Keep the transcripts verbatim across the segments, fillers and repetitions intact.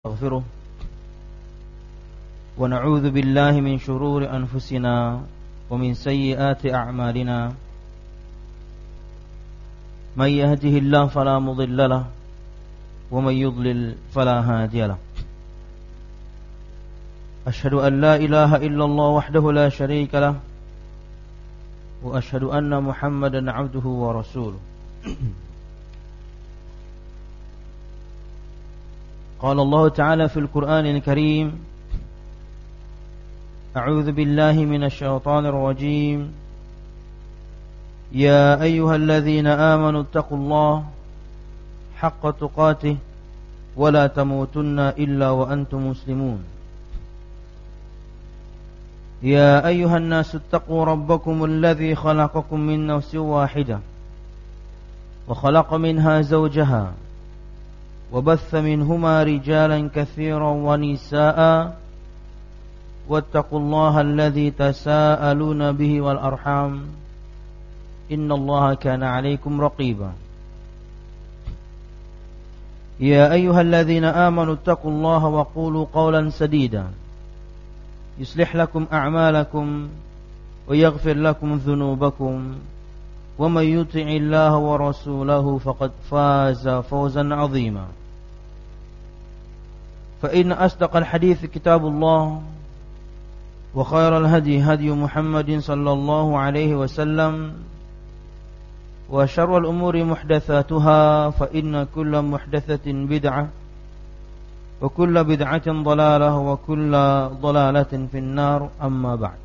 نستغفره ونعوذ بالله من شرور أنفسنا ومن سيئات أعمالنا من يهده الله فلا مضل له ومن يضلل فلا هادي له أشهد أن لا إله إلا الله وحده لا شريك له وأشهد أن محمدا عبده ورسوله قال الله تعالى في القرآن الكريم أعوذ بالله من الشيطان الرجيم يا أيها الذين آمنوا اتقوا الله حق تقاته ولا تموتن إلا وأنتم مسلمون يا أيها الناس اتقوا ربكم الذي خلقكم من نفس واحدة وخلق منها زوجها وبث منهما رجالا كثيرا ونساء واتقوا الله الذي تساءلون به والأرحام إن الله كان عليكم رقيبا يا أيها الذين آمنوا اتقوا الله وقولوا قولا سديدا يصلح لكم أعمالكم ويغفر لكم ذنوبكم ومن يطع الله ورسوله فقد فاز فوزا عظيما فإن أصدق الحديث كتاب الله وخير الهدي هدي محمد صلى الله عليه وسلم وشر الأمور محدثاتها فإن كل محدثة بدعة وكل بدعة ضلالة وكل ضلالة في النار أما بعد.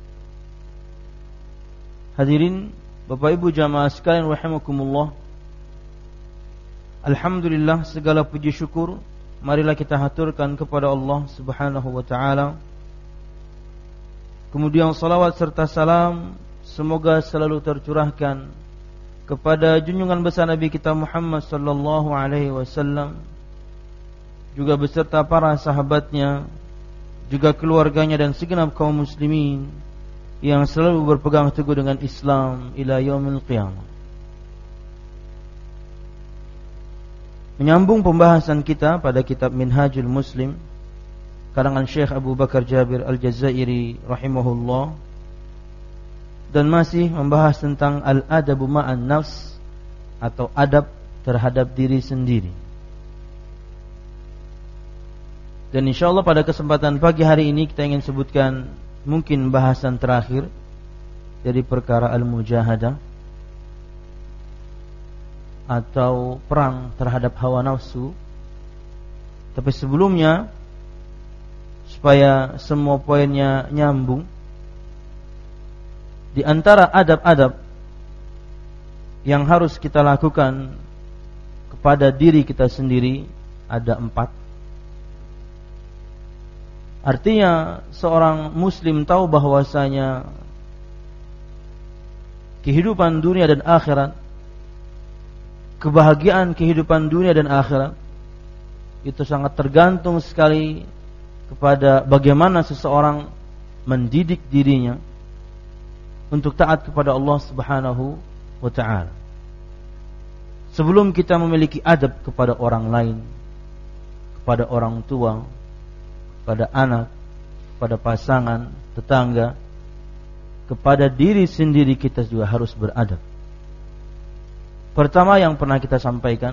Hadirin Bapak Ibu jamaah sekalian rahimakumullah. Alhamdulillah, segala puji syukur marilah kita haturkan kepada Allah Subhanahu wa taala. Kemudian salawat serta salam semoga selalu tercurahkan kepada junjungan besar Nabi kita Muhammad sallallahu alaihi wasallam, juga beserta para sahabatnya, juga keluarganya dan segenap kaum muslimin yang selalu berpegang teguh dengan Islam ila yaumil qiyamah. Menyambung pembahasan kita pada kitab Minhajul Muslim karangan Syekh Abu Bakar Jabir Al-Jazairi rahimahullah, dan masih membahas tentang al-adabu ma'an nafs atau adab terhadap diri sendiri. Dan insyaallah pada kesempatan pagi hari ini kita ingin sebutkan mungkin bahasan terakhir dari perkara al-mujahadah atau perang terhadap hawa nafsu. Tapi sebelumnya, supaya semua poinnya nyambung, di antara adab-adab yang harus kita lakukan kepada diri kita sendiri ada empat. Artinya seorang muslim tahu bahwasanya kehidupan dunia dan akhirat, kebahagiaan kehidupan dunia dan akhirat itu sangat tergantung sekali kepada bagaimana seseorang mendidik dirinya untuk taat kepada Allah Subhanahu wa taala. Sebelum kita memiliki adab kepada orang lain, kepada orang tua, kepada anak, kepada pasangan, tetangga, kepada diri sendiri kita juga harus beradab. Pertama yang pernah kita sampaikan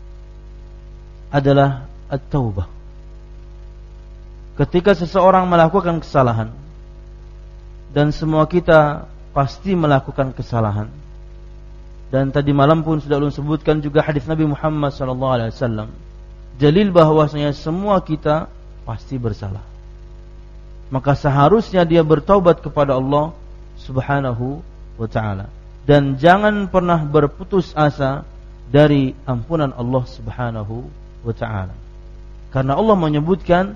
adalah at-taubah. Ketika seseorang melakukan kesalahan, dan semua kita pasti melakukan kesalahan, dan tadi malam pun sudah ulun sebutkan juga hadis Nabi Muhammad sallallahu alaihi wasallam, dalil bahwasanya semua kita pasti bersalah. Maka seharusnya dia bertaubat kepada Allah Subhanahu wa taala, dan jangan pernah berputus asa dari ampunan Allah Subhanahu wa taala. Karena Allah menyebutkan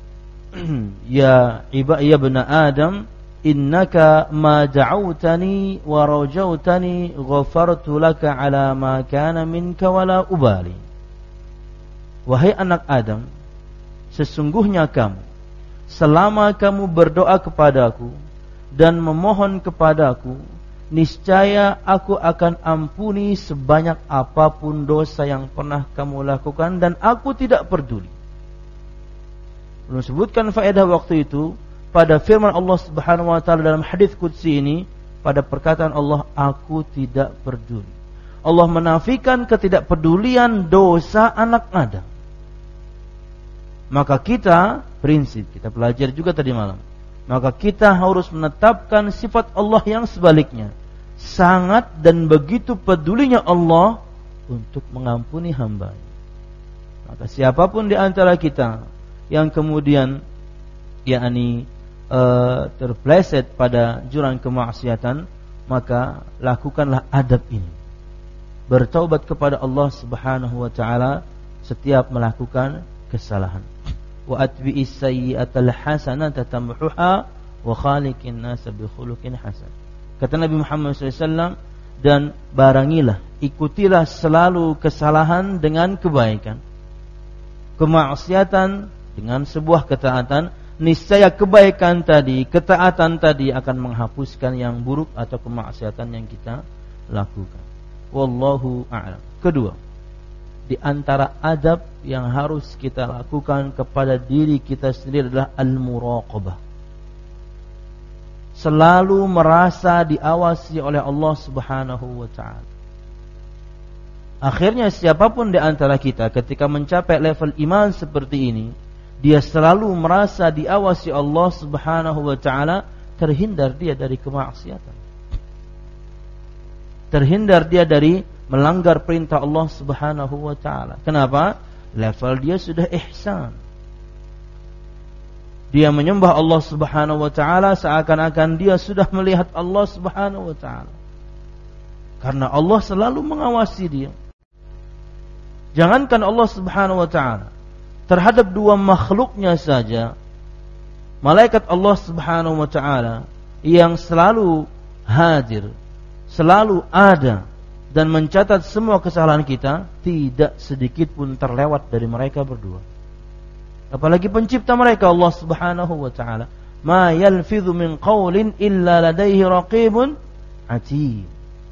ya ibaya ibn Adam innaka ma da'awtani wa rajautani ghafartu laka ala ma kana minka wala ubali. Wahai anak Adam, sesungguhnya kamu, selama kamu berdoa kepadaku dan memohon kepadaku, niscaya aku akan ampuni sebanyak apapun dosa yang pernah kamu lakukan, dan aku tidak peduli Belum sebutkan faedah waktu itu pada firman Allah Subhanahu wa taala dalam hadis qudsi ini, pada perkataan Allah, aku tidak peduli. Allah menafikan ketidakpedulian dosa anak Adam. Maka kita, prinsip kita pelajari juga tadi malam, maka kita harus menetapkan sifat Allah yang sebaliknya. Sangat dan begitu pedulinya Allah untuk mengampuni hamba. Maka siapapun di antara kita yang kemudian yakni e, terpleset pada jurang kemaksiatan, maka lakukanlah adab ini. Bertaubat kepada Allah Subhanahu wa taala setiap melakukan kesalahan. Wa atbi'is sayyi'atal hasanata tamhuha wa khaliqin nasa bi khuluqin hasan. Kata Nabi Muhammad shallallahu alaihi wasallam, dan barangilah, ikutilah selalu kesalahan dengan kebaikan, kemaksiatan dengan sebuah ketaatan. Niscaya kebaikan tadi, ketaatan tadi akan menghapuskan yang buruk atau kemaksiatan yang kita lakukan. Wallahu a'lam. Kedua, di antara adab yang harus kita lakukan kepada diri kita sendiri adalah al-muraqabah. Selalu merasa diawasi oleh Allah Subhanahu wa ta'ala. Akhirnya siapapun di antara kita ketika mencapai level iman seperti ini, dia selalu merasa diawasi Allah Subhanahu wa ta'ala, terhindar dia dari kemaksiatan, terhindar dia dari melanggar perintah Allah Subhanahu wa ta'ala. Kenapa? Level dia sudah ihsan. Dia menyembah Allah Subhanahu wa ta'ala seakan-akan dia sudah melihat Allah Subhanahu wa ta'ala, karena Allah selalu mengawasi dia. Jangankan Allah Subhanahu wa ta'ala, terhadap dua makhluknya saja, malaikat Allah Subhanahu wa ta'ala yang selalu hadir, selalu ada dan mencatat semua kesalahan kita, tidak sedikit pun terlewat dari mereka berdua. Apalagi pencipta mereka Allah Subhanahu wa ta'ala, ma yalfidhu min qawlin illa ladaihi raqibun atid.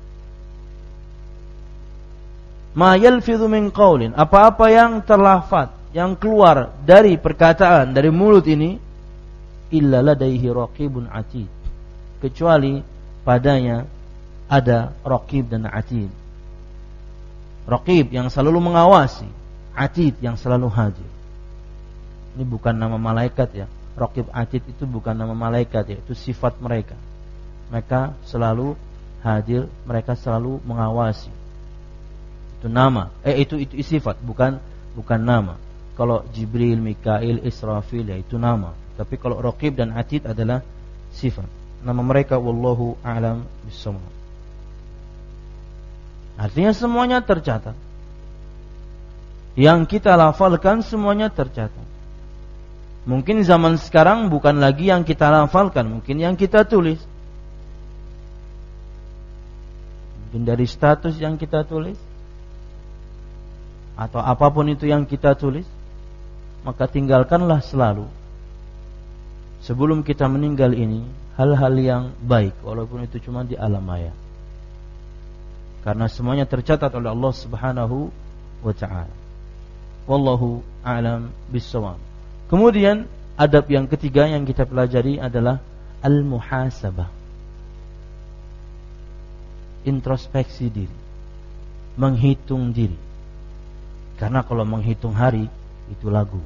Ma yalfidhu min qawlin, apa-apa yang terlafaz, yang keluar dari perkataan, dari mulut ini, illa ladaihi raqibun atid, kecuali padanya ada raqib dan atid. Raqib yang selalu mengawasi, atid yang selalu hadir. Ini bukan nama malaikat ya. Raqib atid itu bukan nama malaikat ya, itu sifat mereka. Mereka selalu hadir, mereka selalu mengawasi. Itu nama, eh itu itu sifat, bukan bukan nama. Kalau Jibril, Mikail, Israfil ya itu nama. Tapi kalau Raqib dan Atid adalah sifat. Nama mereka wallahu a'lam bissawab. Artinya semuanya tercatat. Yang kita lafalkan semuanya tercatat. Mungkin zaman sekarang bukan lagi yang kita lafalkan, mungkin yang kita tulis. Mungkin dari status yang kita tulis, atau apapun itu yang kita tulis, maka tinggalkanlah selalu sebelum kita meninggal ini hal-hal yang baik, walaupun itu cuma di alam maya, karena semuanya tercatat oleh Allah Subhanahu wa ta'ala. Wallahu a'lam bissawab. Kemudian adab yang ketiga yang kita pelajari adalah al-muhasabah, introspeksi diri, menghitung diri. Karena kalau menghitung hari itu lagu.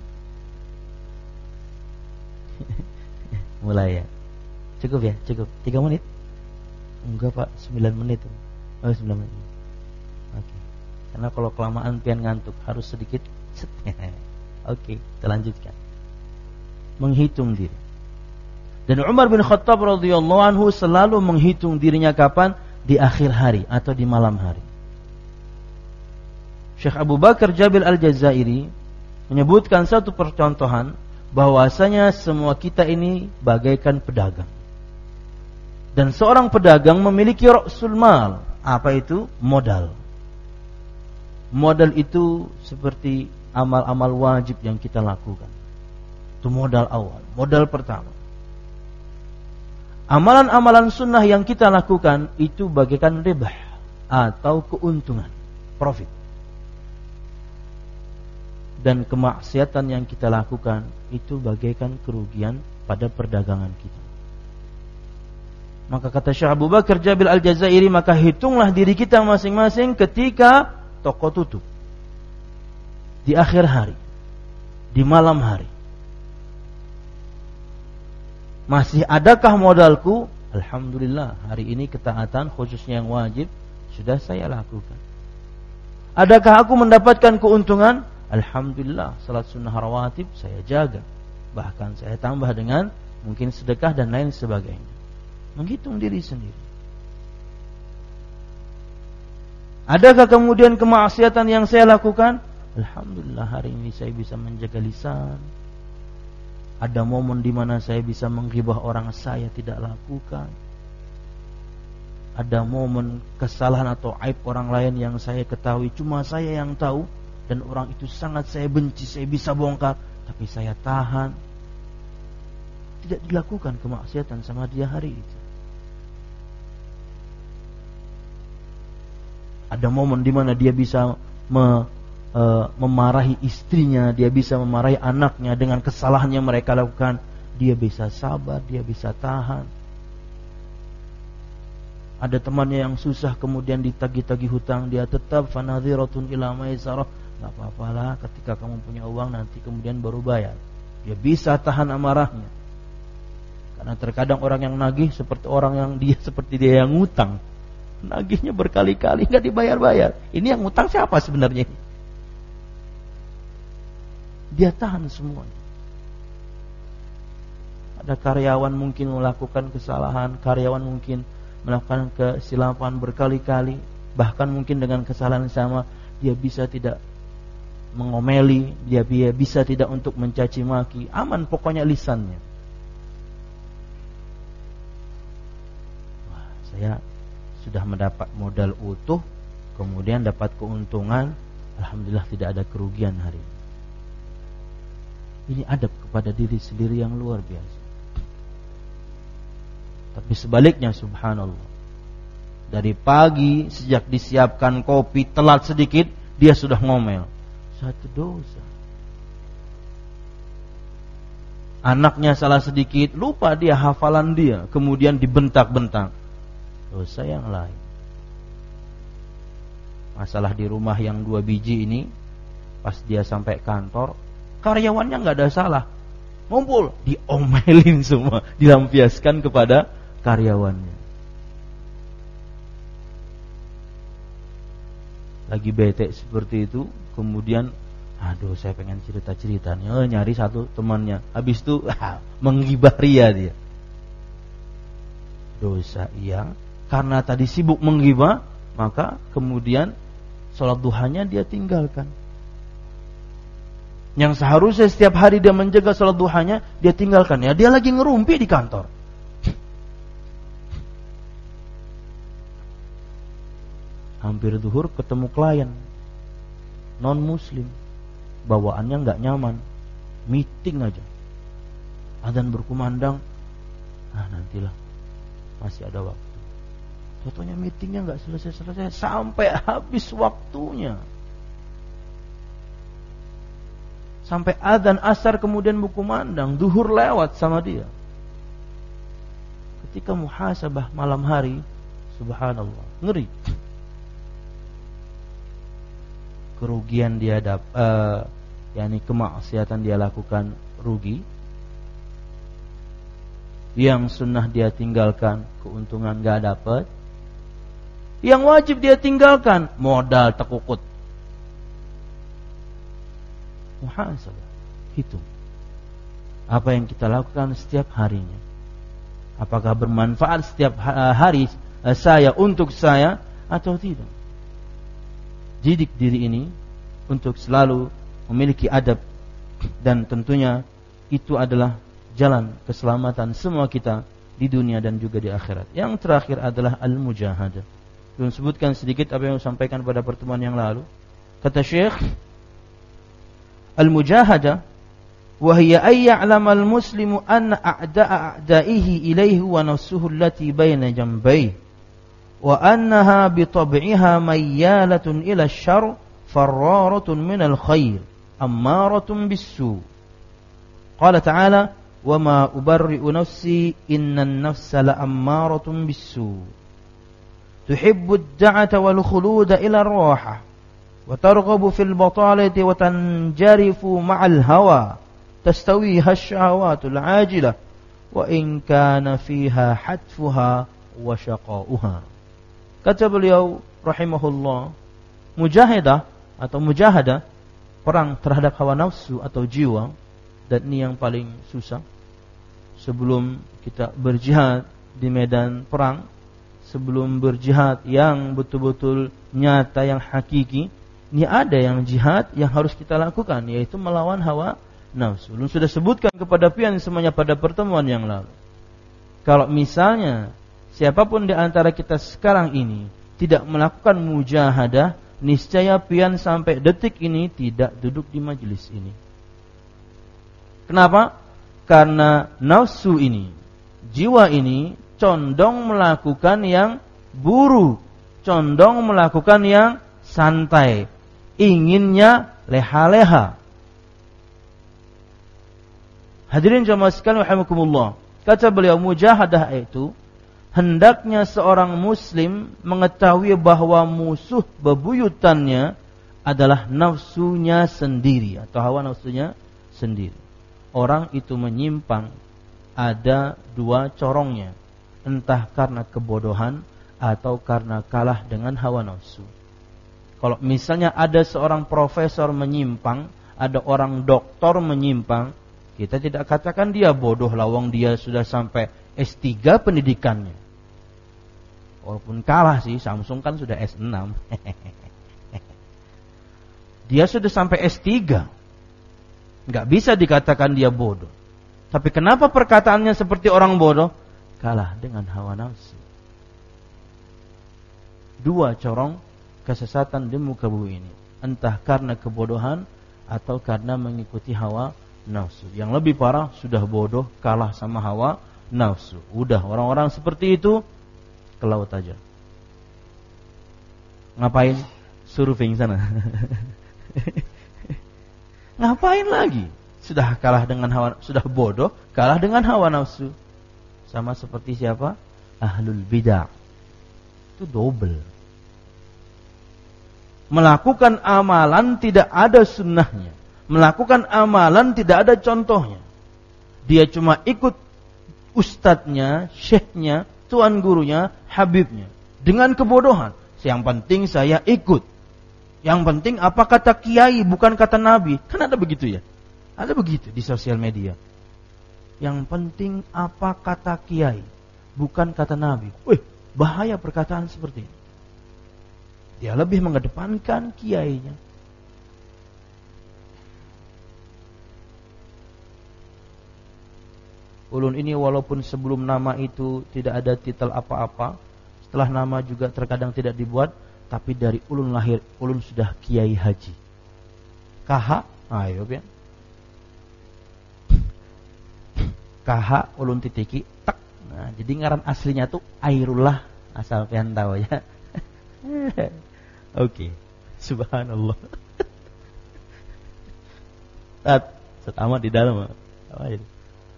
Mulai ya. Cukup ya, cukup. Tiga menit? Enggak pak, sembilan menit. Oh sembilan menit. Oke. Karena kalau kelamaan pian ngantuk, harus sedikit. Oke, kita lanjutkan. Menghitung diri. Dan Umar bin Khattab radhiyallahu anhu selalu menghitung dirinya kapan? Di akhir hari atau di malam hari. Syekh Abu Bakar Jabil Al-Jazairi menyebutkan satu percontohan bahwasanya semua kita ini bagaikan pedagang. Dan seorang pedagang memiliki ra'sul mal. Apa itu? Modal. Modal itu seperti amal-amal wajib yang kita lakukan. Itu modal awal, modal pertama. Amalan-amalan sunnah yang kita lakukan itu bagaikan ribah atau keuntungan, profit. dan kemaksiatan yang kita lakukan itu bagaikan kerugian pada perdagangan kita. Maka kata Syekh Abu Bakar Jabil Al-Jazairi, maka hitunglah diri kita masing-masing ketika toko tutup, di akhir hari, di malam hari. Masih adakah modalku? Alhamdulillah, hari ini ketaatan khususnya yang wajib sudah saya lakukan. Adakah aku mendapatkan keuntungan? Alhamdulillah, salat sunnah rawatib saya jaga. Bahkan saya tambah dengan mungkin sedekah dan lain sebagainya. Menghitung diri sendiri. Adakah kemudian kemaksiatan yang saya lakukan? Alhamdulillah, hari ini saya bisa menjaga lisan. Ada momen di mana saya bisa menghibah orang saya tidak lakukan. Ada momen kesalahan atau aib orang lain yang saya ketahui cuma saya yang tahu, dan orang itu sangat saya benci, saya bisa bongkar, tapi saya tahan. Tidak dilakukan kemaksiatan sama dia hari itu. Ada momen di mana dia bisa me, e, memarahi istrinya, dia bisa memarahi anaknya dengan kesalahan yang mereka lakukan. Dia bisa sabar, dia bisa tahan. Ada temannya yang susah kemudian ditagih-tagih hutang, dia tetap fanadhiratun ila maisarah. Enggak apa-apalah, ketika kamu punya uang nanti kemudian baru bayar. Dia bisa tahan amarahnya. Karena terkadang orang yang nagih seperti orang yang dia seperti dia yang ngutang. Nagihnya berkali-kali enggak dibayar-bayar. Ini yang ngutang siapa sebenarnya? Dia tahan semuanya. Ada karyawan mungkin melakukan kesalahan, karyawan mungkin melakukan kesilapan berkali-kali, bahkan mungkin dengan kesalahan sama, dia bisa tidak mengomeli, dia bisa tidak untuk mencaci maki, aman pokoknya lisannya. Wah, saya sudah mendapat modal utuh, kemudian dapat keuntungan, alhamdulillah tidak ada kerugian hari ini. Ini adab kepada diri sendiri yang luar biasa. Tapi sebaliknya subhanallah, dari pagi sejak disiapkan kopi telat sedikit dia sudah ngomel. Satu dosa. Anaknya salah sedikit, lupa dia hafalan dia, kemudian dibentak-bentak. Dosa yang lain. Masalah di rumah yang dua biji ini, pas dia sampai kantor, karyawannya nggak ada salah, ngumpul, diomelin semua, dilampiaskan kepada karyawannya. Lagi bete seperti itu, kemudian aduh saya pengen cerita-cerita nih, oh, nyari satu temannya, habis itu ah, menggibah ria dia. Dosa iya, karena tadi sibuk menggibah, maka kemudian sholat duhanya dia tinggalkan. Yang seharusnya setiap hari dia menjaga sholat duhanya, dia tinggalkan. Ya, dia lagi ngerumpi di kantor. Hampir zuhur ketemu klien non muslim, bawaannya nggak nyaman, meeting aja, adzan berkumandang, ah nantilah masih ada waktu. Contohnya meetingnya nggak selesai-selesai sampai habis waktunya, sampai adzan asar kemudian berkumandang, zuhur lewat sama dia. Ketika muhasabah malam hari, subhanallah, ngeri. Kerugian dia dapat, uh, yakni kemaksiatan dia lakukan rugi, yang sunnah dia tinggalkan keuntungan gak dapat, yang wajib dia tinggalkan modal terkukut. Muhasabah, hitung apa yang kita lakukan setiap harinya, apakah bermanfaat setiap hari saya untuk saya atau tidak. Didik diri ini untuk selalu memiliki adab, dan tentunya itu adalah jalan keselamatan semua kita di dunia dan juga di akhirat. Yang terakhir adalah al-mujahadah. Belum sebutkan sedikit apa yang saya sampaikan pada pertemuan yang lalu. Kata Syekh, al-mujahadah wa hiya ay ya'lama al-muslimu anna a'da'a a'da'ihi ilayhi wa nafsuhu allati bayna jambayhi wa annaha bi tab'iha mayyalatun ila asy-syarr farraratun minal khair ammaratun bis-su. Qala ta'ala, "Wa ma ubarri'u nafsi innan nafsa la'ammaratun bis-su. Tuhibbu ad-da'ata wal khuluda ila ar-raha wa targhabu fil batalati wa tanjarifu ma'al hawa tastawiha asy-syahawatul 'ajilah wa in kana fiha hatfuha wa syaqa'uha." Kata beliau rahimahullah, mujahadah atau mujahadah, perang terhadap hawa nafsu atau jiwa, dan ini yang paling susah. Sebelum kita berjihad di medan perang, sebelum berjihad yang betul-betul nyata, yang hakiki, ini ada yang jihad yang harus kita lakukan, yaitu melawan hawa nafsu. Belum sudah sebutkan kepada pian semuanya pada pertemuan yang lalu. Kalau misalnya siapapun di antara kita sekarang ini tidak melakukan mujahadah, niscaya pian sampai detik ini tidak duduk di majelis ini. Kenapa? Karena nafsu ini, jiwa ini condong melakukan yang buruk, condong melakukan yang santai, inginnya leha-leha. Hadirin jamaah sekalian rahimakumullah, kata beliau, mujahadah itu hendaknya seorang muslim mengetahui bahwa musuh bebuyutannya adalah nafsunya sendiri atau hawa nafsunya sendiri. Orang itu menyimpang ada dua corongnya, entah karena kebodohan atau karena kalah dengan hawa nafsu. Kalau misalnya ada seorang profesor menyimpang, ada orang doktor menyimpang, kita tidak katakan dia bodoh, lawang dia sudah sampai S tiga pendidikannya. Walaupun kalah sih, Samsung kan sudah S enam. Dia sudah sampai S tiga. Enggak bisa dikatakan dia bodoh. Tapi kenapa perkataannya seperti orang bodoh? Kalah dengan hawa nafsu. Dua corong kesesatan di muka bumi ini, entah karena kebodohan atau karena mengikuti hawa nafsu. Yang lebih parah, sudah bodoh kalah sama hawa nafsu. Udah, orang-orang seperti itu ke laut aja. Ngapain? Surfing sana. Ngapain lagi? Sudah kalah dengan hawa, sudah bodoh, kalah dengan hawa nafsu. Sama seperti siapa? Ahlul bidah. Itu double. Melakukan amalan tidak ada sunnahnya, melakukan amalan tidak ada contohnya. Dia cuma ikut ustadznya, syekhnya, tuan gurunya, habibnya, dengan kebodohan. Yang penting saya ikut. Yang penting apa kata kiai, bukan kata nabi. Kan ada begitu ya? Ada begitu di sosial media. Yang penting apa kata kiai, bukan kata nabi. Wih, bahaya perkataan seperti ini. Dia lebih mengedepankan kiainya. Ulun ini walaupun sebelum nama itu tidak ada titel apa-apa, setelah nama juga terkadang tidak dibuat, tapi dari ulun lahir, ulun sudah kiai haji. K H, ayo pian. K H ulun titiki tak. Nah, jadi ngaran aslinya tuh Airullah, asal pian tahu ya. Oke, okay. Subhanallah. Tat, setamat di dalam. Apa ini?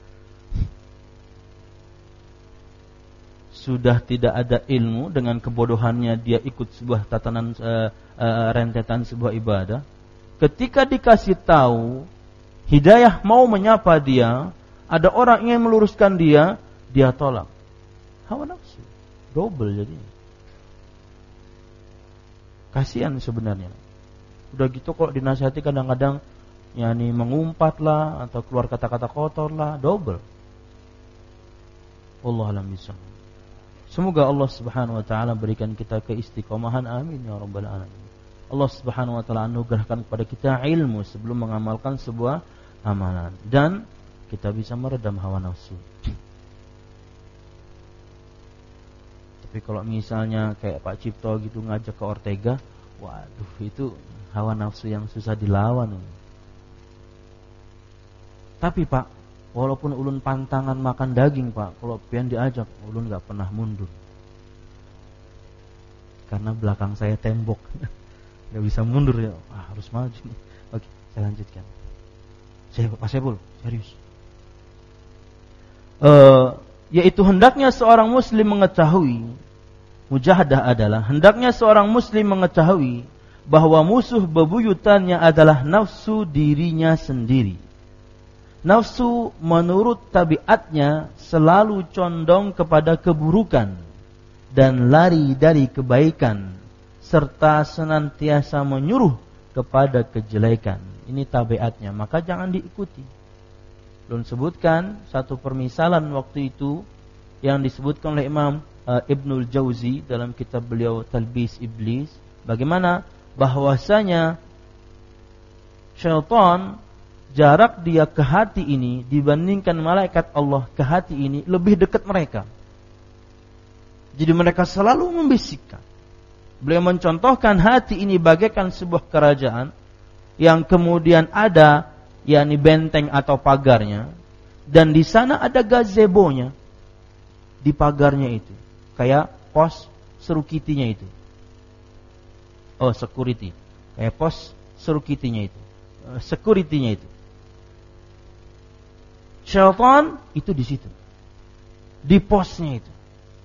Sudah tidak ada ilmu, dengan kebodohannya dia ikut sebuah tatanan uh, uh, rentetan sebuah ibadah. Ketika dikasih tahu hidayah mau menyapa dia, ada orang ingin meluruskan dia, dia tolak. Hawa nafsu, double jadi. Kasihan sebenarnya. Udah gitu kalau dinasihati kadang-kadang yakni mengumpat lah atau keluar kata-kata kotor lah, double. Wallahu a'lam bishawab. Semoga Allah Subhanahu wa taala berikan kita keistiqomahan, amin ya rabbal alamin. Allah Subhanahu wa taala anugerahkan kepada kita ilmu sebelum mengamalkan sebuah amalan, dan kita bisa meredam hawa nafsu. Tapi kalau misalnya kayak Pak Cipto gitu ngajak ke Ortega, waduh itu hawa nafsu yang susah dilawan. Tapi Pak, walaupun ulun pantangan makan daging Pak, kalau pian diajak, ulun gak pernah mundur. Karena belakang saya tembok, gak bisa mundur ya, ah, harus maju. Oke, Saya lanjutkan. Saya Pak Saiful, serius. Uh, yaitu hendaknya seorang muslim mengetahui, mujahadah adalah hendaknya seorang muslim mengetahui bahwa musuh bebuyutannya adalah nafsu dirinya sendiri. Nafsu menurut tabiatnya selalu condong kepada keburukan dan lari dari kebaikan, serta senantiasa menyuruh kepada kejelekan. Ini tabiatnya, maka jangan diikuti. Belum sebutkan satu permisalan waktu itu yang disebutkan oleh Imam uh, Ibnul Jauzi dalam kitab beliau Talbis Iblis, bagaimana bahwasanya syaitan jarak dia ke hati ini dibandingkan malaikat Allah ke hati ini lebih dekat mereka. Jadi mereka selalu membisikkan. Beliau mencontohkan hati ini bagaikan sebuah kerajaan yang kemudian ada yakni benteng atau pagarnya, dan di sana ada gazebonya di pagarnya itu, kayak pos serukitinya itu. Oh, security. Kayak pos security-nya itu. Security-nya itu. Syaitan itu di situ. Di posnya itu.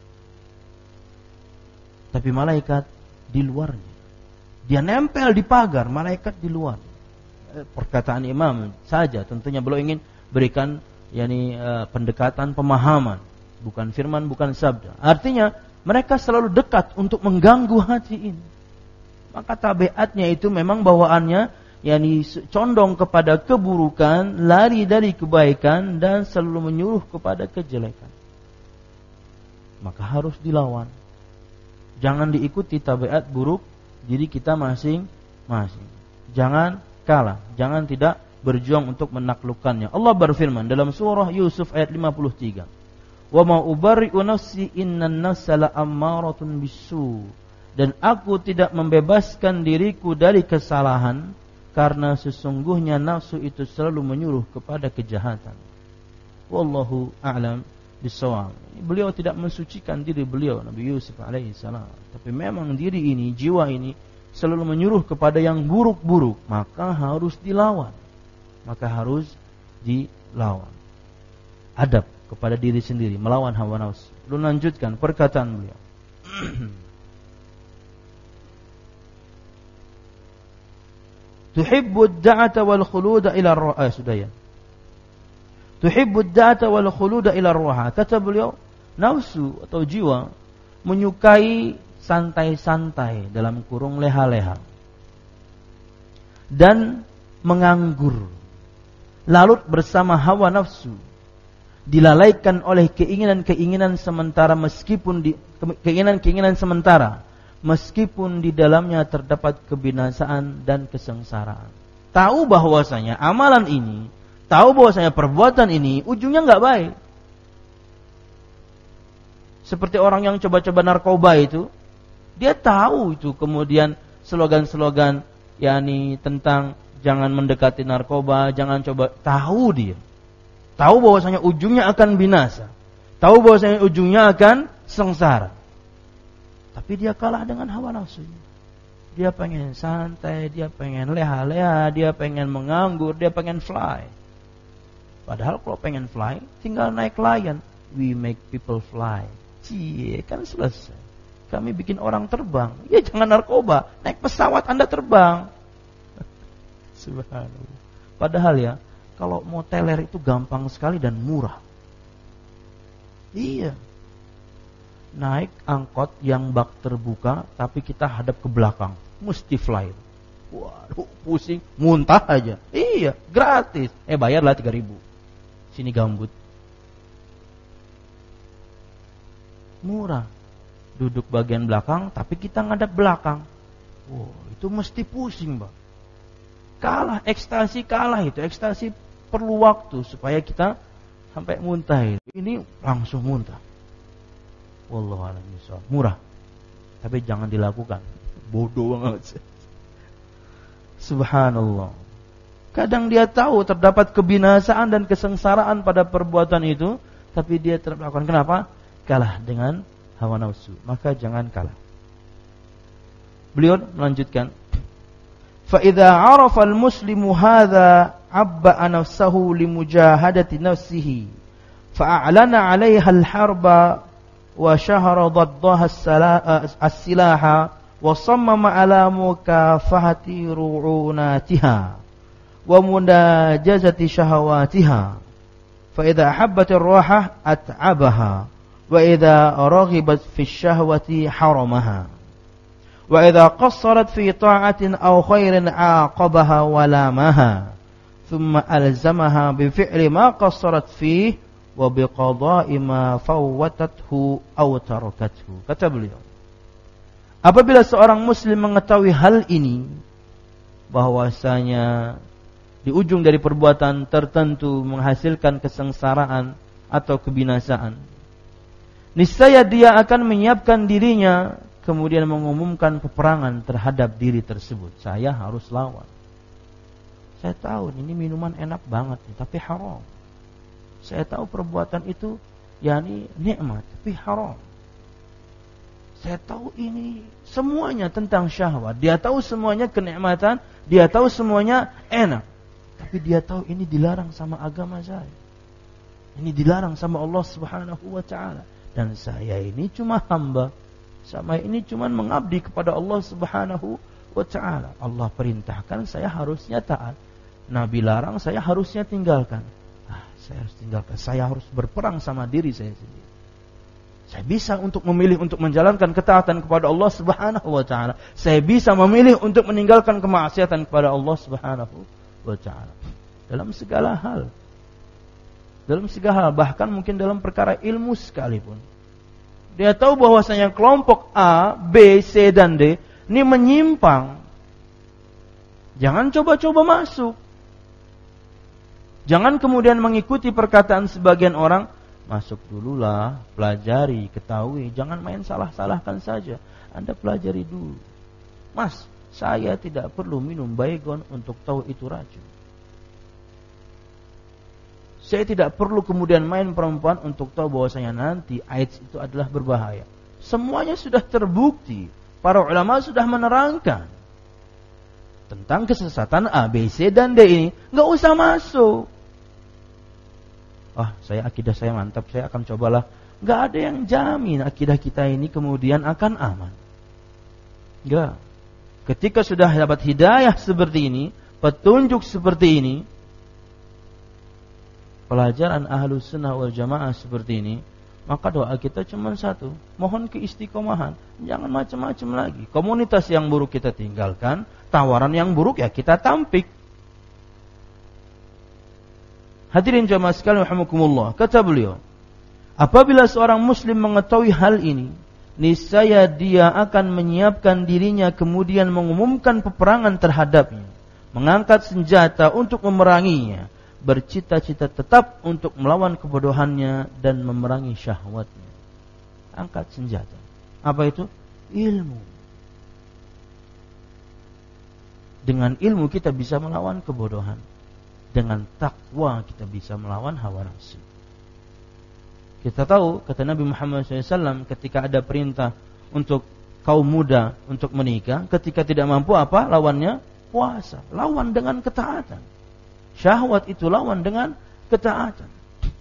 Tapi malaikat di luarnya. Dia nempel di pagar, malaikat di luar. Perkataan imam saja, tentunya beliau ingin berikan yakni uh, pendekatan pemahaman, bukan firman, bukan sabda. Artinya mereka selalu dekat untuk mengganggu hati ini. Maka tabiatnya itu memang bawaannya yakni condong kepada keburukan, lari dari kebaikan, dan selalu menyuruh kepada kejelekan. Maka harus dilawan. Jangan diikuti tabiat buruk diri kita masing-masing. Jangan kalah, jangan tidak berjuang untuk menaklukkannya. Allah berfirman dalam surah Yusuf ayat lima puluh tiga. Wa ma ubarri'u nafsi innan nafsa la'ammaratun bisu. Dan aku tidak membebaskan diriku dari kesalahan, karena sesungguhnya nafsu itu selalu menyuruh kepada kejahatan. Wallahu a'lam bishawab. Beliau tidak mensucikan diri beliau, Nabi Yusuf alaihi salam, tapi memang diri ini, jiwa ini selalu menyuruh kepada yang buruk-buruk, maka harus dilawan. Maka harus dilawan. Adab kepada diri sendiri, melawan hawa nafsu. Lalu lanjutkan perkataan beliau. Tuhibbu ad-da'ata wal khuluda ila ar-ruha. Sudah ya. Tuhibbu ad-da'ata wal khuluda ila ar-ruha. Kata beliau, nafsu atau jiwa menyukai santai-santai dalam kurung leha-leha dan menganggur, larut bersama hawa nafsu, dilalaikan oleh keinginan-keinginan sementara meskipun di, keinginan-keinginan sementara meskipun di dalamnya terdapat kebinasaan dan kesengsaraan. Tahu bahwasanya amalan ini, tahu bahwasanya perbuatan ini ujungnya enggak baik. Seperti orang yang coba-coba narkoba itu, dia tahu itu kemudian slogan-slogan yakni tentang jangan mendekati narkoba, jangan coba, tahu dia. Tahu bahwasanya ujungnya akan binasa. Tahu bahwasanya ujungnya akan sengsara. Tapi dia kalah dengan hawa nafsunya. Dia pengen santai, dia pengen leha-leha, dia pengen menganggur, dia pengen fly. Padahal kalau pengen fly, tinggal naik lion. We make people fly. Cie, kan selesai. Kami bikin orang terbang. Ya jangan narkoba, naik pesawat Anda terbang. Subhanallah. Padahal ya, kalau mau teler itu gampang sekali dan murah. Iya. Naik angkot yang bak terbuka tapi kita hadap ke belakang, mesti fly. Waduh, pusing, muntah aja. Iya, gratis. Eh bayarlah tiga ribu. Sini gambut. Murah. Duduk bagian belakang tapi kita ngadap belakang. Wow, itu mesti pusing, Bang. Kalah, ekstasi kalah itu. Ekstasi perlu waktu supaya kita sampai muntah. Ini langsung muntah. Wallahu a'lam bishawab. Murah, tapi jangan dilakukan. Bodoh banget. Subhanallah. Kadang dia tahu terdapat kebinasaan dan kesengsaraan pada perbuatan itu, tapi dia tetap lakukan. Kenapa? Kalah dengan hawa nafsu. Maka jangan kalah. Beliau melanjutkan, فإذا عرف المسلم هذا عبأ نفسه لمجاهدة نفسه فأعلن عليها الحرب وشهر ضدها السلاح وصمم على مكافحة رعوناتها ومناجزة شهواتها فإذا أحبت الراحة أتعبها وإذا رغبت في الشهوة حرمها وإذا قصرت في طاعة أو خير عاقبها ولامها ثم ألزمها بفعل ما قصرت فيه وبقضاء ما فوتته أو تركته. Kata beliau, apabila seorang muslim mengetahui hal ini, bahwasanya di ujung dari perbuatan tertentu menghasilkan kesengsaraan atau kebinasaan, niscaya dia akan menyiapkan dirinya kemudian mengumumkan peperangan terhadap diri tersebut. Saya harus lawan. Saya tahu ini minuman enak banget tapi haram. Saya tahu perbuatan itu yakni nikmat tapi haram. Saya tahu ini semuanya tentang syahwat. Dia tahu semuanya kenikmatan, dia tahu semuanya enak. Tapi dia tahu ini dilarang sama agama saya. Ini dilarang sama Allah Subhanahu wa taala. Dan saya ini cuma hamba. Sama ini cuma mengabdi kepada Allah Subhanahu wa taala. Allah perintahkan, saya harusnya taat. Nabi larang, saya harusnya tinggalkan. Ah, saya harus tinggalkan. Saya harus berperang sama diri saya sendiri. Saya bisa untuk memilih untuk menjalankan ketaatan kepada Allah Subhanahu wa taala. Saya bisa memilih untuk meninggalkan kemaksiatan kepada Allah Subhanahu wa taala. Dalam segala hal. Dalam segala hal, bahkan mungkin dalam perkara ilmu sekalipun. Dia tahu bahwasanya kelompok A, B, C dan D ini menyimpang. Jangan coba-coba masuk. Jangan kemudian mengikuti perkataan sebagian orang, masuk dululah, pelajari, ketahui, jangan main salah-salahkan saja. Anda pelajari dulu. Mas, saya tidak perlu minum baygon untuk tahu itu racun. Saya tidak perlu kemudian main perempuan untuk tahu bahwasanya nanti AIDS itu adalah berbahaya. Semuanya sudah terbukti. Para ulama sudah menerangkan tentang kesesatan A, B, C dan D ini. Enggak usah masuk. Ah, saya akidah saya mantap, saya akan cobalah. Enggak ada yang jamin akidah kita ini kemudian akan aman. Enggak. Ketika sudah dapat hidayah seperti ini, petunjuk seperti ini, pelajaran Ahlus Sunnah wal Jamaah seperti ini, maka doa kita cuma satu, mohon keistiqomahan, jangan macam-macam lagi. Komunitas yang buruk kita tinggalkan, tawaran yang buruk ya kita tampik. Hadirin jamaah sekalian rahimakumullah, kata beliau, apabila seorang muslim mengetahui hal ini, niscaya dia akan menyiapkan dirinya kemudian mengumumkan peperangan terhadapnya, mengangkat senjata untuk memeranginya, bercita-cita tetap untuk melawan kebodohannya dan memerangi syahwatnya. Angkat senjata. Apa itu? Ilmu. Dengan ilmu kita bisa melawan kebodohan. Dengan takwa kita bisa melawan hawa nafsu. Kita tahu, kata Nabi Muhammad shallallahu alaihi wasallam, ketika ada perintah untuk kaum muda untuk menikah, ketika tidak mampu apa? Lawannya puasa. Lawan dengan ketaatan. Syahwat itu lawan dengan ketaatan.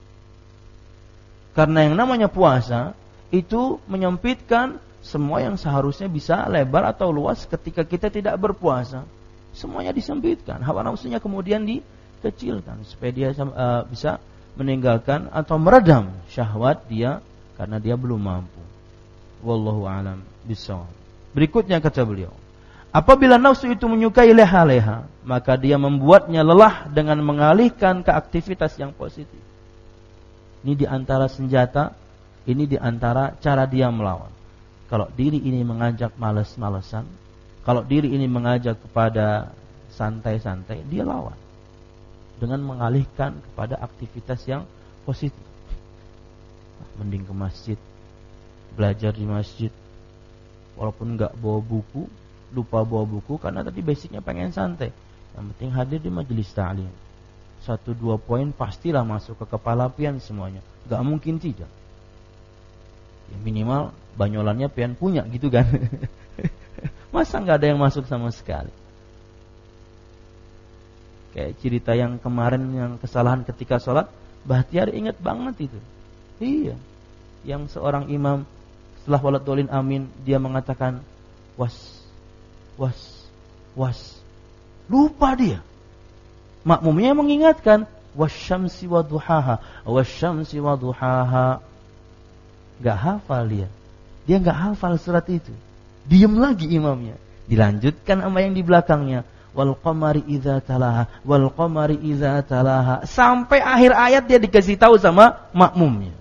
Karena yang namanya puasa itu menyempitkan semua yang seharusnya bisa lebar atau luas ketika kita tidak berpuasa. Semuanya disempitkan. Hawa nafsunya kemudian dikecilkan supaya dia uh, bisa meninggalkan atau meredam syahwat dia karena dia belum mampu. Wallahu a'lam bishawab. Berikutnya kata beliau, apabila nafsu itu menyukai leha-leha, maka dia membuatnya lelah dengan mengalihkan ke aktivitas yang positif. Ini di antara senjata, ini di antara cara dia melawan. Kalau diri ini mengajak malas-malesan, kalau diri ini mengajak kepada santai-santai, dia lawan dengan mengalihkan kepada aktivitas yang positif. Mending ke masjid, belajar di masjid, walaupun enggak bawa buku, lupa bawa buku karena tadi basicnya pengen santai. Yang penting hadir di majelis ta'lim. Satu dua poin pastilah masuk ke kepala pian semuanya. Gak mungkin tidak. Ya minimal banyolannya pian punya gitu kan. Masa gak ada yang masuk sama sekali? Kayak cerita yang kemarin yang kesalahan ketika sholat, Bahtiar ingat banget itu. Iya. Yang seorang imam setelah walat dolin amin, dia mengatakan was, was, was. Lupa dia. Makmumnya mengingatkan wasyamsi waduhaha, wasyamsi waduhaha. Gak hafal dia. Dia gak hafal surat itu. Diam lagi imamnya. Dilanjutkan sama yang di belakangnya. Wal qamari idza talaha, wal qamari idza talaha. Sampai akhir ayat dia dikasih tahu sama makmumnya.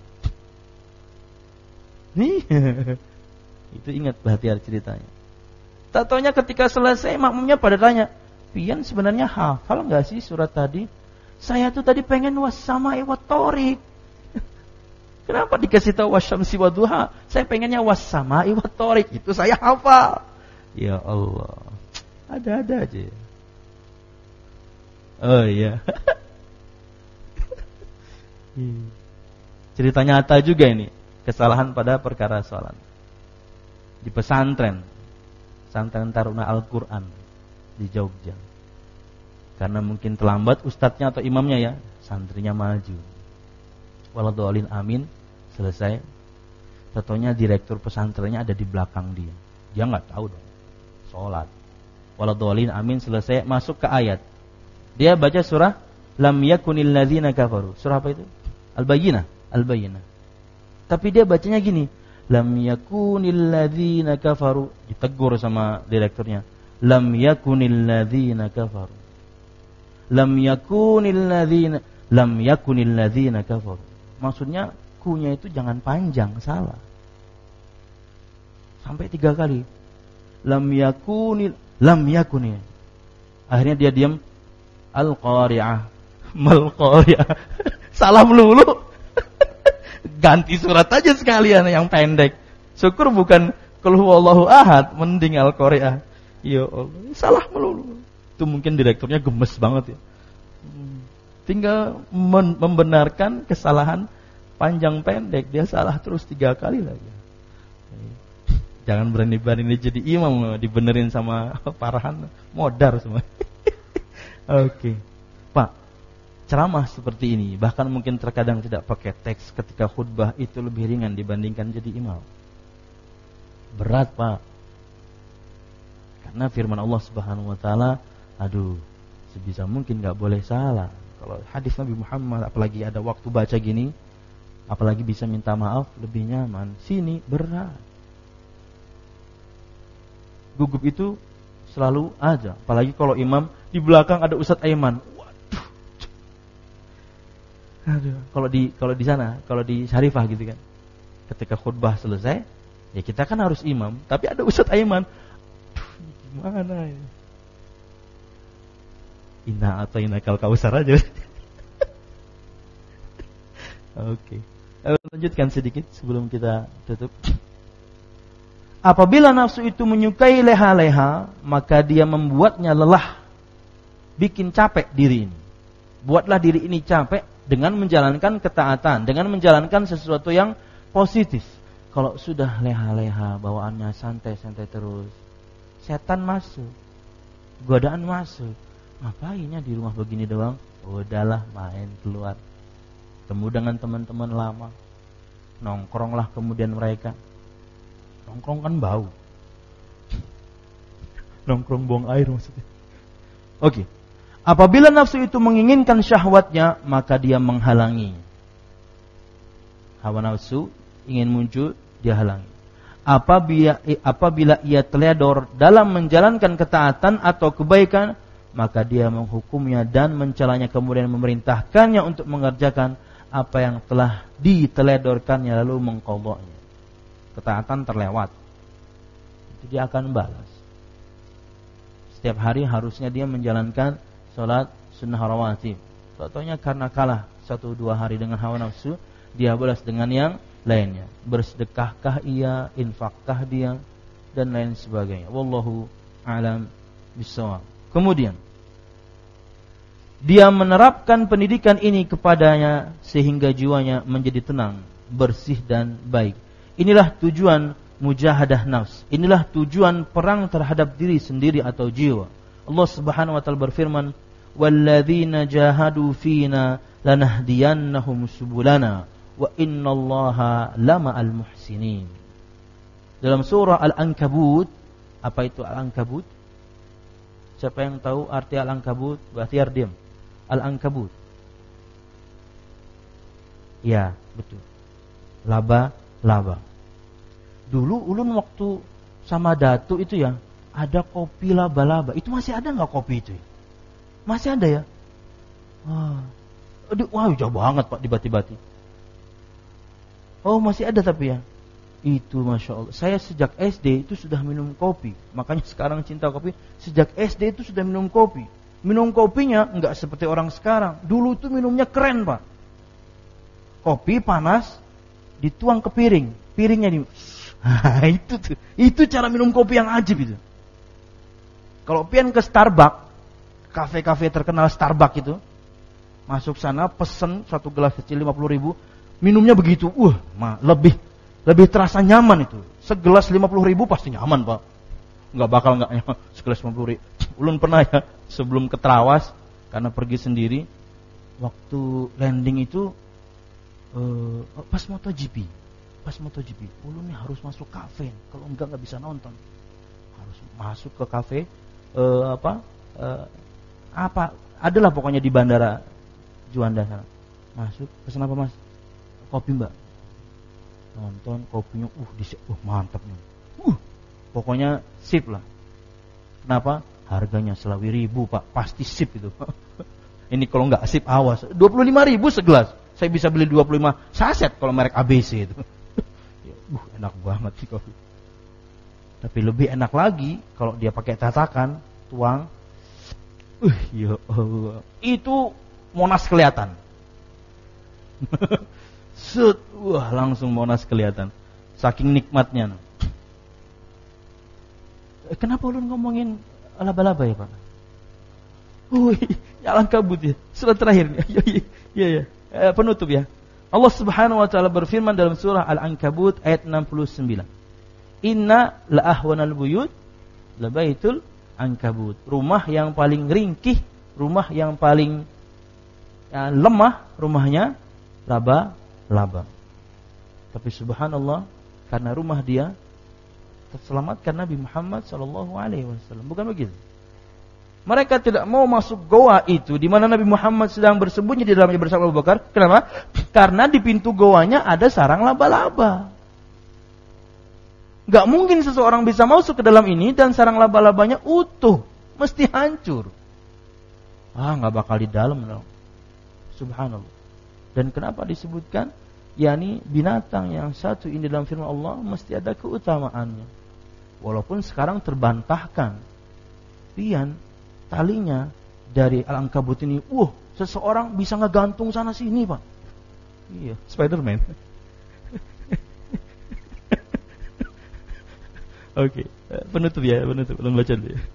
Nih. Itu ingat Bahtiar ceritanya. Tak taunya ketika selesai makmumnya pada tanya, "Pian sebenarnya hafal enggak sih surat tadi? Saya tuh tadi pengen was-sama'i wat-thariq." Kenapa dikasih tahu wasyamsi waduha? Saya pengennya was-sama'i wat-thariq. Itu saya hafal. Ya Allah. Ada-ada aja. Oh iya. Cerita nyata juga ini. Kesalahan pada perkara sholat. Di pesantren. Pesantren Taruna Al-Quran. Di Jogja. Karena mungkin terlambat ustadznya atau imamnya ya. Santrinya maju. Waladhdallin amin. Selesai. Tentunya direktur pesantrennya ada di belakang dia. Dia gak tahu dong. Sholat. Waladhdallin amin selesai. Masuk ke ayat. Dia baca surah Lam yakunil ladzina kafaru. Surah apa itu? Al-Bayyinah. Al-Bayyinah. Tapi dia bacanya gini. Lam yakunil ladzina kafaru. Ditegur sama direkturnya. Lam yakunil ladzina kafaru. Lam yakunil ladzina Lam yakunil ladzina kafaru. Maksudnya kunya itu jangan panjang, salah. Sampai tiga kali. Lam yakunil Lam yakunil. Akhirnya dia diam. Al-Qari'ah. Mal-Qari'ah. Salah melulu. Ganti surat aja sekalian yang pendek. Syukur bukan Qul huwallahu ahad, mending Al-Qari'ah. Ya Allah, salah melulu. Itu mungkin direkturnya gemes banget ya. Tinggal membenarkan kesalahan panjang pendek, dia salah terus tiga kali lagi. Jangan berani-berani jadi imam dibenerin sama parahan, modar semua. Oke, Pak, ceramah seperti ini, bahkan mungkin terkadang tidak pakai teks ketika khutbah itu lebih ringan dibandingkan jadi imam. Berat, Pak. Karena firman Allah Subhanahu wa taala, aduh, sebisa mungkin enggak boleh salah. Kalau hadis Nabi Muhammad apalagi ada waktu baca gini, apalagi bisa minta maaf, lebih nyaman. Sini berat. Gugup itu selalu ada, apalagi kalau imam di belakang ada Ustadz Aiman. Waduh. Aduh, kalau di kalau di sana, kalau di Syarifah gitu kan. Ketika khutbah selesai, ya kita kan harus imam, tapi ada Ustadz Aiman. Gimana ini? Inna atainakal kausar aja. Oke. Lanjutkan sedikit sebelum kita tutup. Apabila nafsu itu menyukai leha-leha, maka dia membuatnya lelah, bikin capek diri ini. Buatlah diri ini capek dengan menjalankan ketaatan, dengan menjalankan sesuatu yang positif. Kalau sudah leha-leha, bawaannya santai-santai terus, setan masuk, godaan masuk. Ngapainnya di rumah begini doang? Udahlah, main keluar, ketemu dengan teman-teman lama, nongkronglah kemudian mereka. Nongkrong kan bau. Nongkrong buang air maksudnya. Oke. Apabila nafsu itu menginginkan syahwatnya, maka dia menghalangi. Hawa nafsu ingin muncul, dia halangi. Apabila, apabila ia teledor dalam menjalankan ketaatan atau kebaikan, maka dia menghukumnya dan mencelanya, kemudian memerintahkannya untuk mengerjakan apa yang telah diteledorkannya lalu mengqadha'nya. Ketaatan terlewat, itu dia akan balas. Setiap hari harusnya dia menjalankan sholat sunnah rawatib. Contohnya karena kalah satu dua hari dengan hawa nafsu, dia balas dengan yang lainnya. Bersedekahkah ia, infakkah dia, dan lain sebagainya. Wallahu a'lam bishawab. Kemudian dia menerapkan pendidikan ini kepadanya sehingga jiwanya menjadi tenang, bersih dan baik. Inilah tujuan mujahadah nafs. Inilah tujuan perang terhadap diri sendiri atau jiwa. Allah Subhanahu wa taala berfirman, walladzina jahadu fina lanahdiyannahum subulana wa innallaha lama'al muhsinin. Dalam surah Al-Ankabut, apa itu Al-Ankabut? Siapa yang tahu arti Al-Ankabut? Bahtiar diam. Al-Ankabut. Ya, betul. Laba-laba. Dulu ulun waktu sama Datu itu ya, ada kopi laba-laba. Itu masih ada enggak kopi itu? Masih ada ya? Wah. Aduh, wah, jauh banget Pak di Bati-Bati. Oh, masih ada tapi ya. Itu Masya Allah. Saya sejak S D itu sudah minum kopi. Makanya sekarang cinta kopi. Sejak S D itu sudah minum kopi. Minum kopinya enggak seperti orang sekarang. Dulu itu minumnya keren Pak. Kopi panas, dituang ke piring. Piringnya di... Nah, itu tuh. Itu cara minum kopi yang ajib itu. Kalau pian ke Starbucks, kafe-kafe terkenal Starbucks itu, masuk sana, pesen satu gelas kecil lima puluh ribu, minumnya begitu. Wah, uh, lebih lebih terasa nyaman itu. Segelas lima puluh ribu pasti nyaman Pak. Enggak bakal enggak nyaman. Segelas lima puluh ribu. Ulun pernah ya, sebelum ke Trawas, karena pergi sendiri, waktu landing itu, uh, pas MotoGP. Pas MotoGP, ulun nih harus masuk kafe. Kalau enggak enggak bisa nonton. Harus masuk ke kafe, uh, apa, uh, apa, adalah pokoknya di bandara Juanda sana. Masuk, pesan apa Mas? Kopi Mbak. Nonton kopinya, uh, di, uh mantap nih. Uh, pokoknya sip lah. Kenapa? Harganya selawi ribu Pak, pasti sip itu. Ini kalau nggak sip awas. dua puluh lima ribu segelas. Saya bisa beli dua puluh lima saset kalau merek A B C itu. Uh, enak banget sih kopi. Tapi lebih enak lagi kalau dia pakai tatakan, tuang. Uh, ya Allah. Itu Monas kelihatan. Set, wah langsung Monas kelihatan. Saking nikmatnya. Kenapa ulun ngomongin laba-laba ya Pak? Wih, Al-Ankabut ya. Surat terakhir nih. Iya ya. Eh, penutup ya. Allah Subhanahu wa taala berfirman dalam surah Al-Ankabut ayat enam puluh sembilan. Inna la ahwanal buyut la baitul ankabut. Rumah yang paling ringkih, rumah yang paling ya, lemah, rumahnya laba-laba. Tapi subhanallah, karena rumah dia terselamatkan Nabi Muhammad sallallahu alaihi wasallam. Bukan begitu? Mereka tidak mau masuk goa itu di mana Nabi Muhammad sedang bersembunyi di dalamnya bersama Abu Bakar. Kenapa? Karena di pintu goanya ada sarang laba-laba. Gak mungkin seseorang bisa masuk ke dalam ini dan sarang laba-labanya utuh, mesti hancur. Ah, gak bakal di dalam dong. Subhanallah. Dan kenapa disebutkan? yakni binatang yang satu ini dalam firman Allah mesti ada keutamaannya. Walaupun sekarang terbantahkan. Pian talinya dari Al-Ankabut ini, wah, seseorang bisa ngegantung sana sini, Pak. Iya, Spiderman. Oke, okay. penutup ya, penutup belum baca dulu ya.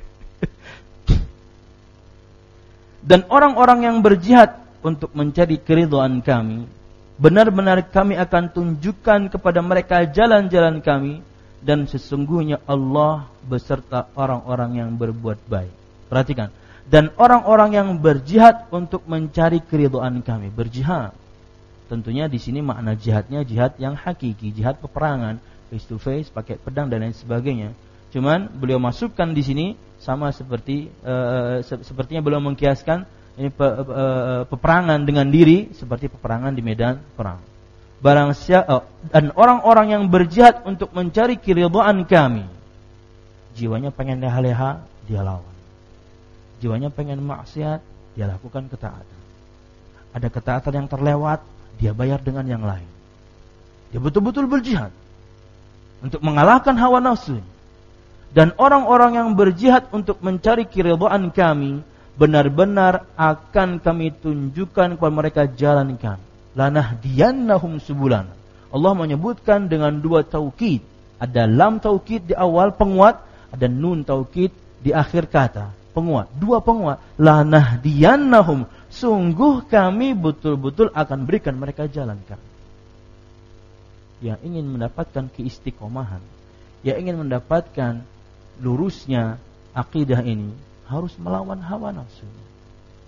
Dan orang-orang yang berjihad untuk mencari keridhaan kami, benar-benar kami akan tunjukkan kepada mereka jalan-jalan kami, dan sesungguhnya Allah beserta orang-orang yang berbuat baik. Perhatikan, dan orang-orang yang berjihad untuk mencari keridhaan kami, berjihad. Tentunya di sini makna jihadnya jihad yang hakiki, jihad peperangan, face to face, pakai pedang dan lain sebagainya. Cuman beliau masukkan di sini sama seperti uh, se- sepertinya beliau mengkiaskan ini pe- uh, peperangan dengan diri seperti peperangan di medan perang. Barang siapa oh, dan orang-orang yang berjihad untuk mencari keridhaan kami, jiwanya pengen leha-leha, dia lawan. Jiwanya pengen maksiat, dia lakukan ketaatan. Ada ketaatan yang terlewat, dia bayar dengan yang lain. Dia betul-betul berjihad untuk mengalahkan hawa nafsu. Dan orang-orang yang berjihad untuk mencari keridhaan kami, benar-benar akan kami tunjukkan kepada mereka jalan kami. Lanahdiyannahum subulana. Allah menyebutkan dengan dua taukid. Ada lam taukid di awal penguat, ada nun taukid di akhir kata penguat. Dua penguat. Lanahdiyannahum, sungguh kami betul-betul akan berikan mereka jalan kami. Yang ingin mendapatkan keistiqomahan, yang ingin mendapatkan lurusnya akidah ini, harus melawan hawa nafsu.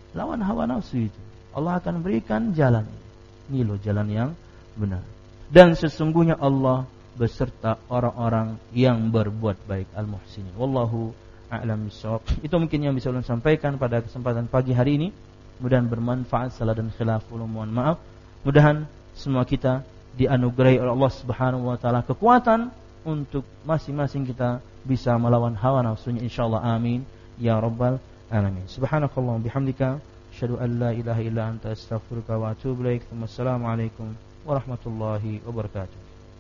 Lawan hawa nafsu itu. Allah akan berikan jalan. Ini loh jalan yang benar. Dan sesungguhnya Allah beserta orang-orang yang berbuat baik, al-muhsinin. Wallahu a'lam bishawab. Itu mungkin yang bisa ulun sampaikan pada kesempatan pagi hari ini. Mudah-mudahan bermanfaat. Salah dan khilaf ulun mohon maaf. Mudah-mudahan semua kita dianugerahi oleh Allah Subhanahu wa taala kekuatan untuk masing-masing kita bisa melawan hawa nafsunya, insyaallah. Amin ya rabbal alamin. Subhanakallahumma bihamdika asyhadu an la ilaha illa anta astaghfiruka wa atubu ilaik. Wassalamualaikum warahmatullahi wabarakatuh.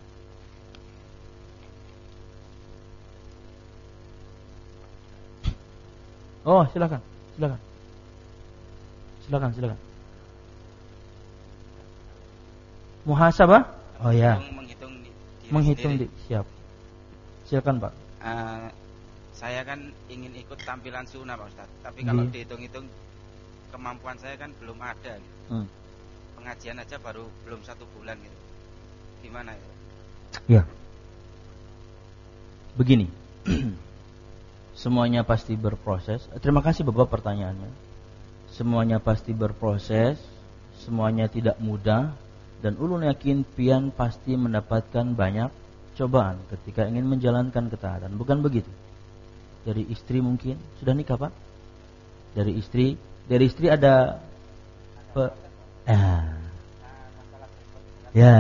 Oh, silakan. Silakan. Silakan, silakan. Muhasabah? Oh ya. Menghitung di, Menghitung di, siap. Silakan, Pak. Uh, saya kan ingin ikut tampilan sunnah, Pak Ustaz. Tapi kalau Di. dihitung-hitung kemampuan saya kan belum ada gitu. Hmm. Pengajian aja baru belum satu bulan gitu. Gimana ya? Ya. Begini. Semuanya pasti berproses. Terima kasih Bapak pertanyaannya. Semuanya pasti berproses. Semuanya tidak mudah. Dan ulun yakin pian pasti mendapatkan banyak cobaan ketika ingin menjalankan ketaatan. Bukan begitu? Dari istri mungkin. Sudah nikah Pak? Dari istri. Dari istri ada pe, ah. Ya.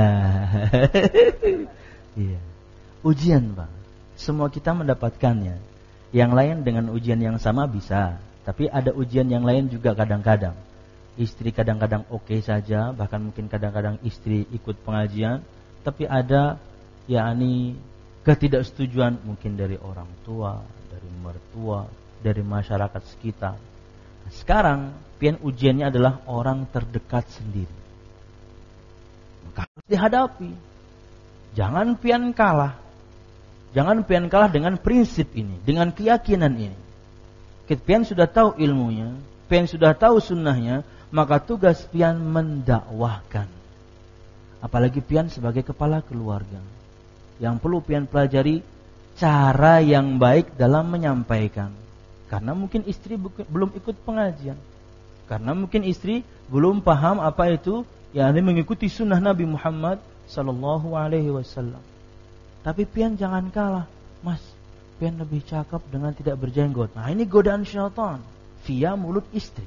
Iya. Ujian Pak. Semua kita mendapatkannya. Yang lain dengan ujian yang sama bisa. Tapi ada ujian yang lain juga kadang-kadang. Istri kadang-kadang oke okay saja, bahkan mungkin kadang-kadang istri ikut pengajian, tapi ada yakni ketidaksetujuan mungkin dari orang tua, dari mertua, dari masyarakat sekitar. Nah, sekarang pian ujiannya adalah orang terdekat sendiri. Maka harus dihadapi. Jangan pian kalah. Jangan pian kalah dengan prinsip ini, dengan keyakinan ini. Pian sudah tahu ilmunya, pian sudah tahu sunnahnya, maka tugas pian mendakwahkan. Apalagi pian sebagai kepala keluarga. Yang perlu pian pelajari cara yang baik dalam menyampaikan. Karena mungkin istri belum ikut pengajian. Karena mungkin istri belum paham apa itu yakni mengikuti sunnah Nabi Muhammad sallallahu alaihi wasallam. Tapi pian jangan kalah. Mas, pian lebih cakep dengan tidak berjenggot. Nah, ini godaan syaitan via mulut istri.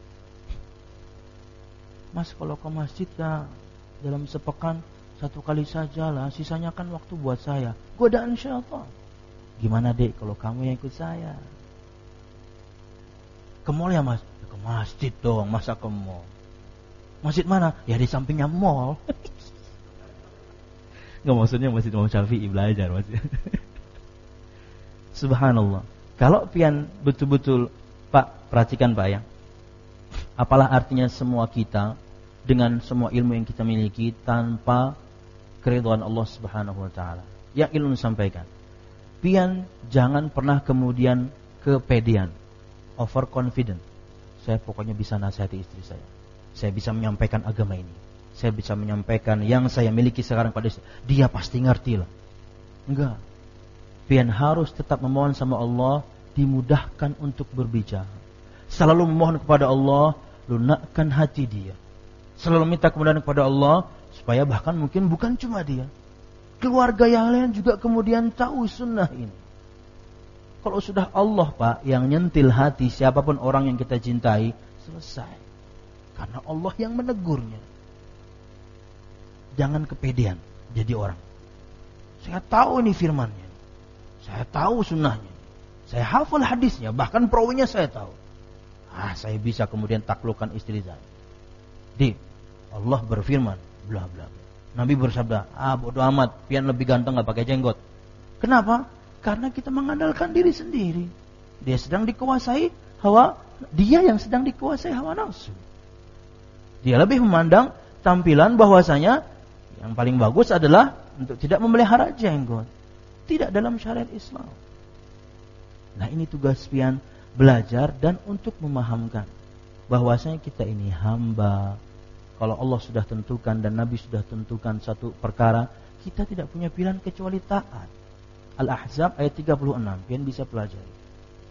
Mas, kalau ke masjid ya dalam sepekan satu kali saja lah, sisanya kan waktu buat saya. Godaan syaitan. Gimana dek kalau kamu yang ikut saya? Ke mall ya Mas? Ya, ke masjid dong, masa ke mall? Masjid mana? Ya di sampingnya mall. Nggak, maksudnya Masjid Imam Syafi'i belajar maksudnya. Subhanallah. Kalau pian betul-betul Pak, perhatikan Pak ya. Apalah artinya semua kita dengan semua ilmu yang kita miliki tanpa keridhaan Allah Subhanahu wa taala. Yang ilmu sampaikan. Pian jangan pernah kemudian kepedean, overconfident. Saya pokoknya bisa nasihati istri saya. Saya bisa menyampaikan agama ini. Saya bisa menyampaikan yang saya miliki sekarang pada istri. Dia pasti ngerti lah. Enggak. Pian harus tetap memohon sama Allah, dimudahkan untuk berbicara. Selalu memohon kepada Allah, lunakkan hati dia. Selalu minta kemudahan kepada Allah, supaya bahkan mungkin bukan cuma dia, keluarga yang lain juga kemudian tahu sunnah ini. Kalau sudah Allah Pak yang nyentil hati siapapun orang yang kita cintai, selesai. Karena Allah yang menegurnya. Jangan kepedean jadi orang. Saya tahu ini firmannya, saya tahu sunnahnya, saya hafal hadisnya, bahkan perawinya saya tahu. Ah, saya bisa kemudian taklukkan istri saya. Di Allah berfirman, bla bla. Nabi bersabda, ah bodoh amat, pian lebih ganteng nggak pakai jenggot. Kenapa? Karena kita mengandalkan diri sendiri. Dia sedang dikuasai hawa, dia yang sedang dikuasai hawa nafsu. Dia lebih memandang tampilan bahwasanya yang paling bagus adalah untuk tidak memelihara jenggot. Tidak dalam syariat Islam. Nah, ini tugas pian belajar dan untuk memahamkan bahwasanya kita ini hamba. Kalau Allah sudah tentukan dan Nabi sudah tentukan satu perkara, kita tidak punya pilihan kecuali taat. Al-Ahzab ayat tiga puluh enam, pian bisa pelajari.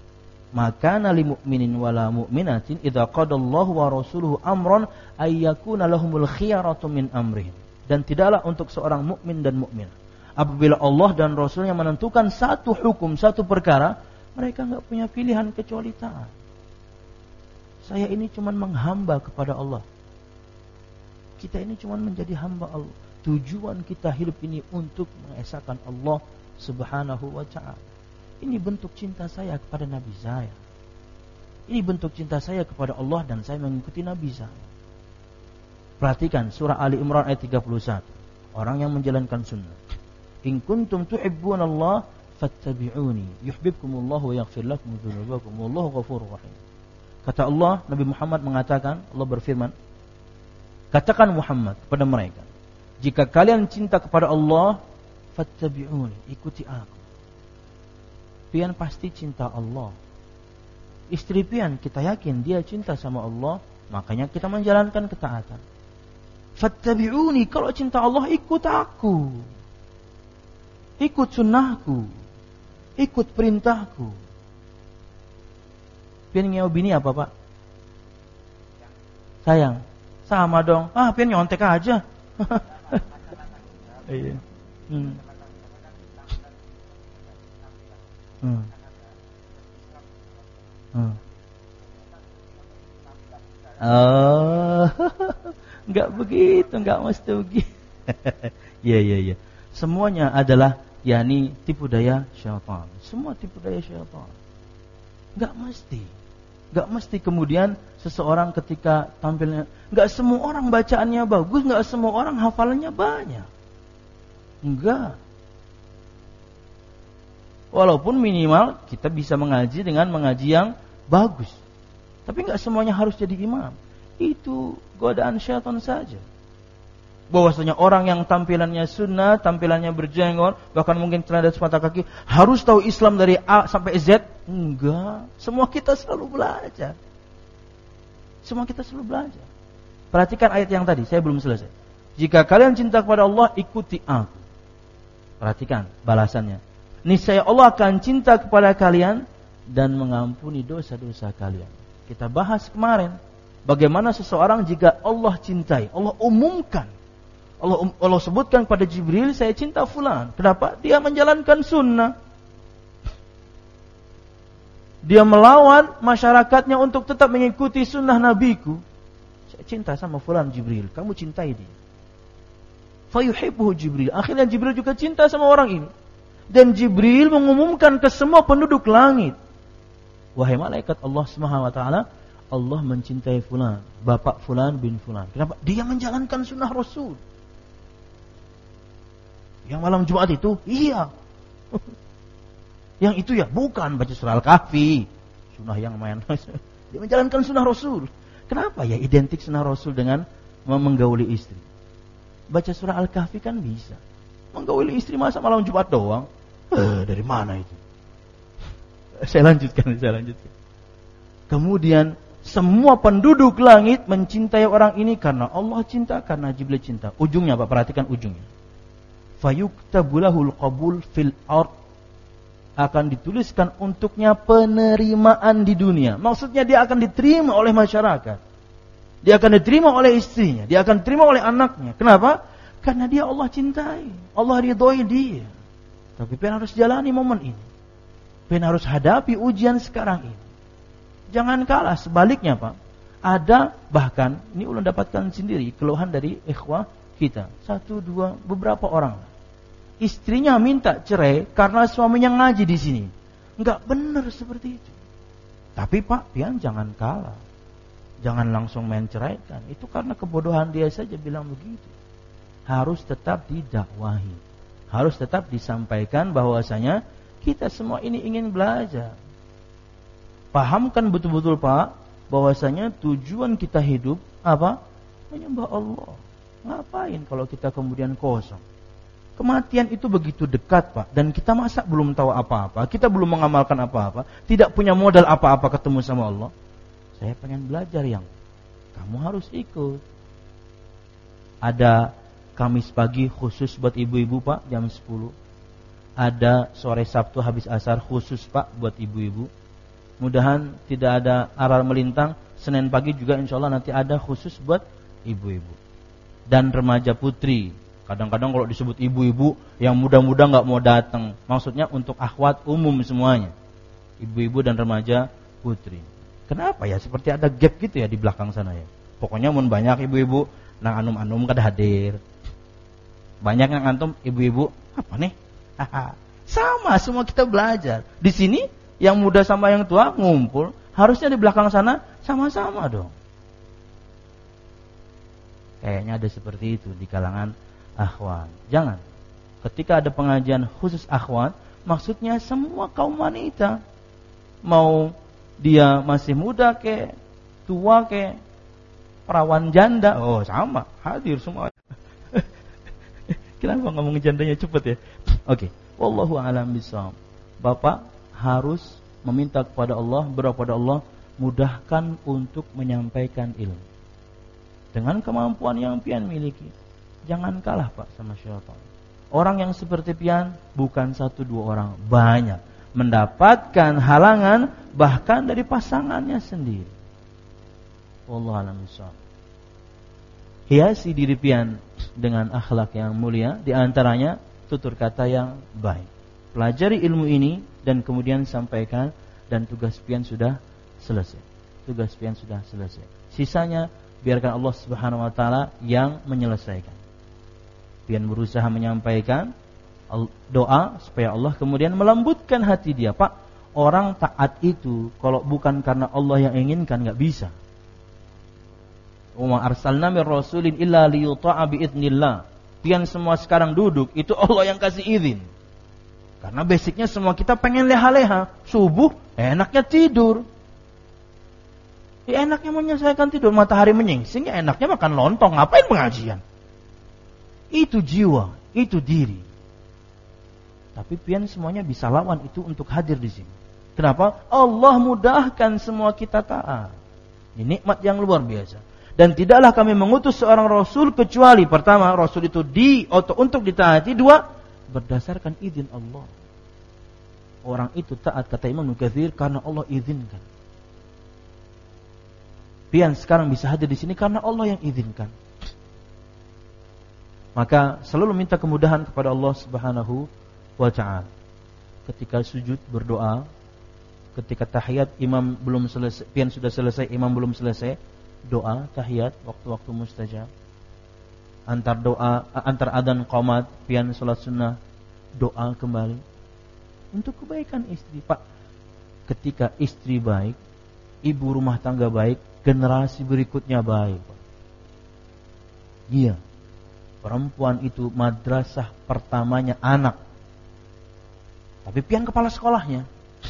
Maka nali mu'minin wala mu'minatin idza qadallahu wa rasuluhu amran ay yakuna lahumul khiyaratu min amrihim. Dan tidaklah untuk seorang mukmin dan mukminah apabila Allah dan Rasulnya menentukan satu hukum, satu perkara, mereka enggak punya pilihan kecuali taat. Saya ini cuma menghamba kepada Allah. Kita ini cuma menjadi hamba Allah. Tujuan kita hidup ini untuk mengesahkan Allah Subhanahu wa ta'ala. Ini bentuk cinta saya kepada Nabi saya. Ini bentuk cinta saya kepada Allah dan saya mengikuti Nabi saya. Perhatikan surah Ali Imran ayat tiga puluh satu. Orang yang menjalankan sunnah. In kuntum tuhibbunallah fattabi'uni yuhibbukumullahu wa yaghfir lakum dzunubakum wallahu ghafurur rahim. Kata Allah, Nabi Muhammad mengatakan, Allah berfirman, katakan Muhammad kepada mereka, jika kalian cinta kepada Allah, fattabi'uni, ikuti aku. Pian pasti cinta Allah. Istri pian kita yakin dia cinta sama Allah, makanya kita menjalankan ketaatan. Fattabi'uni, kalau cinta Allah ikut aku. Ikut sunnahku. Ikut perintahku. Pian ngew bini apa pak? Sayang. Sama dong. Ah pian nyontek aja. Iya. Hmm. Hmm. Hmm. Oh, enggak begitu, enggak mesti begitu. Iya iya iya. Semuanya adalah yakni tipu daya syaitan. Semua tipu daya syaitan. Enggak mesti. Enggak mesti kemudian seseorang ketika tampilnya, enggak semua orang bacaannya bagus, enggak semua orang hafalannya banyak. Enggak. Walaupun minimal kita bisa mengaji dengan mengaji yang bagus. Tapi enggak semuanya harus jadi imam. Itu godaan syaitan saja. Bahwasanya orang yang tampilannya sunnah, tampilannya berjenggot, bahkan mungkin celana dan sepatu kaki, harus tahu Islam dari A sampai Z. Enggak. Semua kita selalu belajar. Semua kita selalu belajar. Perhatikan ayat yang tadi, saya belum selesai. Jika kalian cinta kepada Allah, ikuti aku. Perhatikan balasannya. Niscaya Allah akan cinta kepada kalian dan mengampuni dosa-dosa kalian. Kita bahas kemarin bagaimana seseorang jika Allah cintai, Allah umumkan, Allah, Allah sebutkan pada Jibril, saya cinta fulan. Kenapa? Dia menjalankan sunnah. Dia melawan masyarakatnya untuk tetap mengikuti sunnah nabiku. Saya cinta sama fulan Jibril, kamu cintai dia. Fayuhibbuhu Jibril. Akhirnya Jibril juga cinta sama orang ini. Dan Jibril mengumumkan ke semua penduduk langit, wahai malaikat Allah Subhanahu wa taala, Allah mencintai fulan, bapak fulan bin fulan. Kenapa? Dia menjalankan sunnah Rasul. Yang malam Jumat itu, iya. Yang itu ya, bukan baca surah Al-Kahfi, sunnah yang main. Dia menjalankan sunnah Rasul. Kenapa ya identik sunnah Rasul dengan menggauli istri? Baca surah Al-Kahfi kan bisa. Menggauli istri masa malam Jumat doang? Eh, dari mana itu? Saya lanjutkan, saya lanjutkan. Kemudian semua penduduk langit mencintai orang ini karena Allah cinta, karena Jibril cinta. Ujungnya Pak, perhatikan ujungnya. Fayuktabulahul qabul fil ard, akan dituliskan untuknya penerimaan di dunia. Maksudnya dia akan diterima oleh masyarakat. Dia akan diterima oleh istrinya, dia akan diterima oleh anaknya. Kenapa? Karena dia Allah cintai, Allah ridhoi dia. Tapi pen harus jalani momen ini. Pen harus hadapi ujian sekarang ini. Jangan kalah, sebaliknya Pak. Ada bahkan, ini ulun dapatkan sendiri keluhan dari ikhwah kita. Satu, dua, beberapa orang. Istrinya minta cerai karena suaminya ngaji di sini. Enggak benar seperti itu. Tapi Pak, pian jangan kalah. Jangan langsung main ceraikan. Itu karena kebodohan dia saja bilang begitu. Harus tetap didakwahi. Harus tetap disampaikan bahwasanya kita semua ini ingin belajar. Pahamkan betul-betul Pak, bahwasanya tujuan kita hidup apa? Menyembah Allah. Ngapain kalau kita kemudian kosong? Kematian itu begitu dekat Pak, dan kita masa belum tahu apa-apa, kita belum mengamalkan apa-apa, tidak punya modal apa-apa ketemu sama Allah. Saya pengen belajar yang kamu harus ikut. Ada Kamis pagi khusus buat ibu-ibu Pak, jam sepuluh. Ada sore Sabtu habis asar khusus Pak buat ibu-ibu. Mudahan tidak ada aral melintang. Senin pagi juga insya Allah nanti ada khusus buat ibu-ibu dan remaja putri. Kadang-kadang kalau disebut ibu-ibu yang muda-muda nggak mau datang, maksudnya untuk akhwat umum semuanya, ibu-ibu dan remaja putri. Kenapa ya seperti ada gap gitu ya di belakang sana ya? Pokoknya mun banyak ibu-ibu nang anum-anum kada hadir, banyak yang antum ibu-ibu apa nih? Sama semua kita belajar di sini. Yang muda sama yang tua ngumpul, harusnya di belakang sana sama-sama dong. Kayaknya ada seperti itu di kalangan akhwat. Jangan. Ketika ada pengajian khusus akhwat, maksudnya semua kaum wanita. Mau dia masih muda ke, tua ke, perawan janda, oh sama, hadir semua. Kenapa ngomong jandanya cepet ya? Oke, okay. Wallahu a'lam bishawab. Bapak harus meminta kepada Allah, berdoa kepada Allah, mudahkan untuk menyampaikan ilmu dengan kemampuan yang pian miliki. Jangan kalah Pak sama syaitan. Orang yang seperti pian bukan satu dua orang, banyak mendapatkan halangan bahkan dari pasangannya sendiri. Wallahu a'lam bishawab. Hiasi diri pian dengan akhlak yang mulia, di antaranya tutur kata yang baik. Pelajari ilmu ini dan kemudian sampaikan, dan tugas pian sudah selesai. Tugas pian sudah selesai. Sisanya biarkan Allah Subhanahu wa taala yang menyelesaikan. Pian berusaha menyampaikan doa supaya Allah kemudian melembutkan hati dia. Pak, orang taat itu kalau bukan karena Allah yang inginkan enggak bisa. Wa arsalna mir rasulin illa liyuta'a bi idznillah. Pian semua sekarang duduk, itu Allah yang kasih izin. Karena basicnya semua kita pengen leha-leha. Subuh, enaknya tidur. Ya enaknya menyelesaikan tidur. Matahari menyingsing, ya enaknya makan lontong. Ngapain pengajian? Itu jiwa, itu diri. Tapi pian semuanya bisa lawan itu untuk hadir di sini. Kenapa? Allah mudahkan semua kita taat. Ini nikmat yang luar biasa. Dan tidaklah kami mengutus seorang Rasul kecuali pertama, Rasul itu di atau untuk ditaati. Dua, berdasarkan izin Allah. Orang itu taat kata Imam Nukathir karena Allah izinkan. Pian sekarang bisa hadir di sini karena Allah yang izinkan. Maka selalu minta kemudahan kepada Allah Subhanahu wa ta'ala. Ketika sujud berdoa, ketika tahiyat imam belum selesai, pian sudah selesai, imam belum selesai, doa tahiyat waktu-waktu mustajab. Antar doa, antar adzan qomat, pian salat sunnah, doa kembali untuk kebaikan istri. Pak, ketika istri baik, ibu rumah tangga baik, generasi berikutnya baik. Iya, perempuan itu madrasah pertamanya anak. Tapi pian kepala sekolahnya.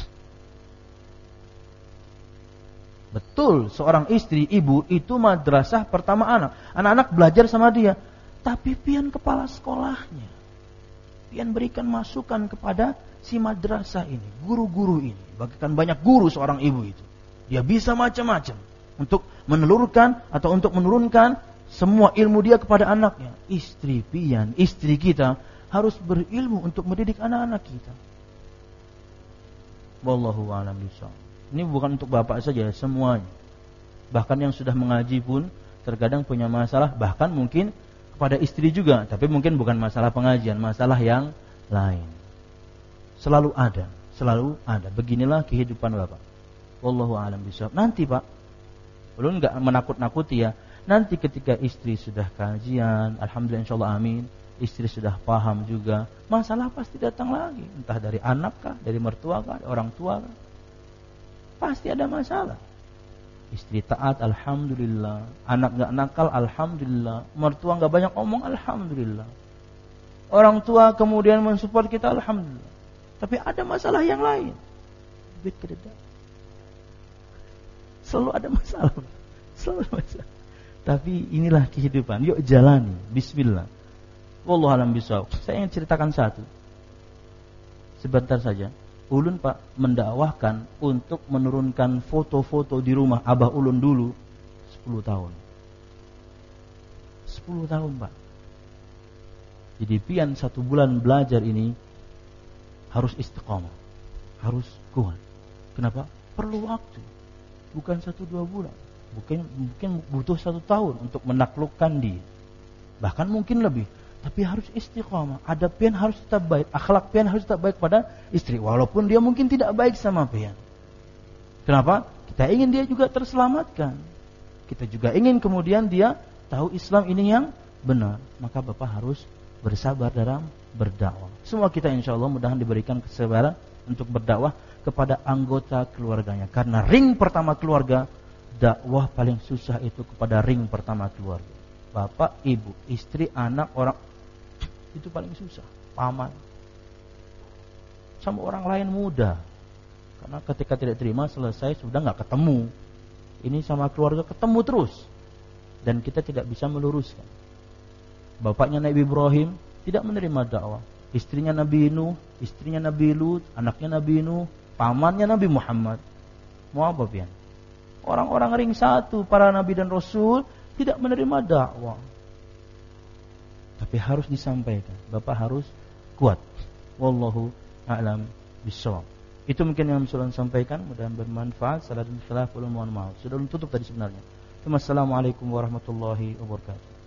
Betul, seorang istri, ibu itu madrasah pertama anak. Anak-anak belajar sama dia. Tapi pian kepala sekolahnya. Pian berikan masukan kepada si madrasah ini, guru-guru ini. Bagikan banyak guru seorang ibu itu. Dia bisa macam-macam untuk menelurkan atau untuk menurunkan semua ilmu dia kepada anaknya. Istri pian, istri kita harus berilmu untuk mendidik anak-anak kita. Wallahu a'lam bishawab. Ini bukan untuk bapak saja, semuanya. Bahkan yang sudah mengaji pun terkadang punya masalah, bahkan mungkin kepada istri juga, tapi mungkin bukan masalah pengajian, masalah yang lain. Selalu ada, selalu ada. Beginilah kehidupan bapak. Wallahu a'lam bishawab. Nanti Pak, belum enggak menakut-nakuti ya. Nanti ketika istri sudah kajian, alhamdulillah insyaallah amin, istri sudah paham juga, masalah pasti datang lagi, entah dari anak kah, dari mertua kah, dari orang tua kah. Pasti ada masalah. Istri taat, alhamdulillah. Anak gak nakal, alhamdulillah. Mertua gak banyak omong, alhamdulillah. Orang tua kemudian mensupport kita, alhamdulillah. Tapi ada masalah yang lain. Duit kededak. Selalu ada masalah. Selalu ada masalah. Tapi inilah kehidupan. Yuk jalani. Bismillah. Wallahu a'lam bishawab. Saya ingin ceritakan satu. Sebentar saja. Ulun Pak mendakwahkan untuk menurunkan foto-foto di rumah Abah Ulun dulu sepuluh tahun. sepuluh tahun Pak. Jadi pian satu bulan belajar ini harus istiqamah, harus kuat. Kenapa? perlu waktu, bukan satu dua bulan, mungkin mungkin butuh satu tahun untuk menaklukkan dia, bahkan mungkin lebih. Tapi harus istiqamah, adab pian harus tetap baik, akhlak pian harus tetap baik pada istri, walaupun dia mungkin tidak baik sama pian. Kenapa? Kita ingin dia juga terselamatkan. Kita juga ingin kemudian dia tahu Islam ini yang benar. Maka Bapak harus bersabar dalam berdakwah. Semua kita insya Allah mudah-mudahan diberikan kesabaran untuk berdakwah kepada anggota keluarganya. Karena ring pertama keluarga, dakwah paling susah itu kepada ring pertama keluarga. Bapak, ibu, istri, anak, orang, itu paling susah. Paman, sama orang lain mudah. Karena ketika tidak terima selesai sudah nggak ketemu. Ini sama keluarga ketemu terus, dan kita tidak bisa meluruskan. Bapaknya Nabi Ibrahim tidak menerima dakwah, istrinya Nabi Nuh, istrinya Nabi Lut, anaknya Nabi Nuh, pamannya Nabi Muhammad. Mau apa pian? Orang-orang ring satu, para nabi dan rasul tidak menerima dakwah. Tapi harus disampaikan. Bapak harus kuat. Wallahu a'lam bishawab. Itu mungkin yang bisa saya sampaikan, mudah-mudahan bermanfaat. Salah dan khilaf, mohon maaf. Sudah tutup tadi sebenarnya. Assalamualaikum warahmatullahi wabarakatuh.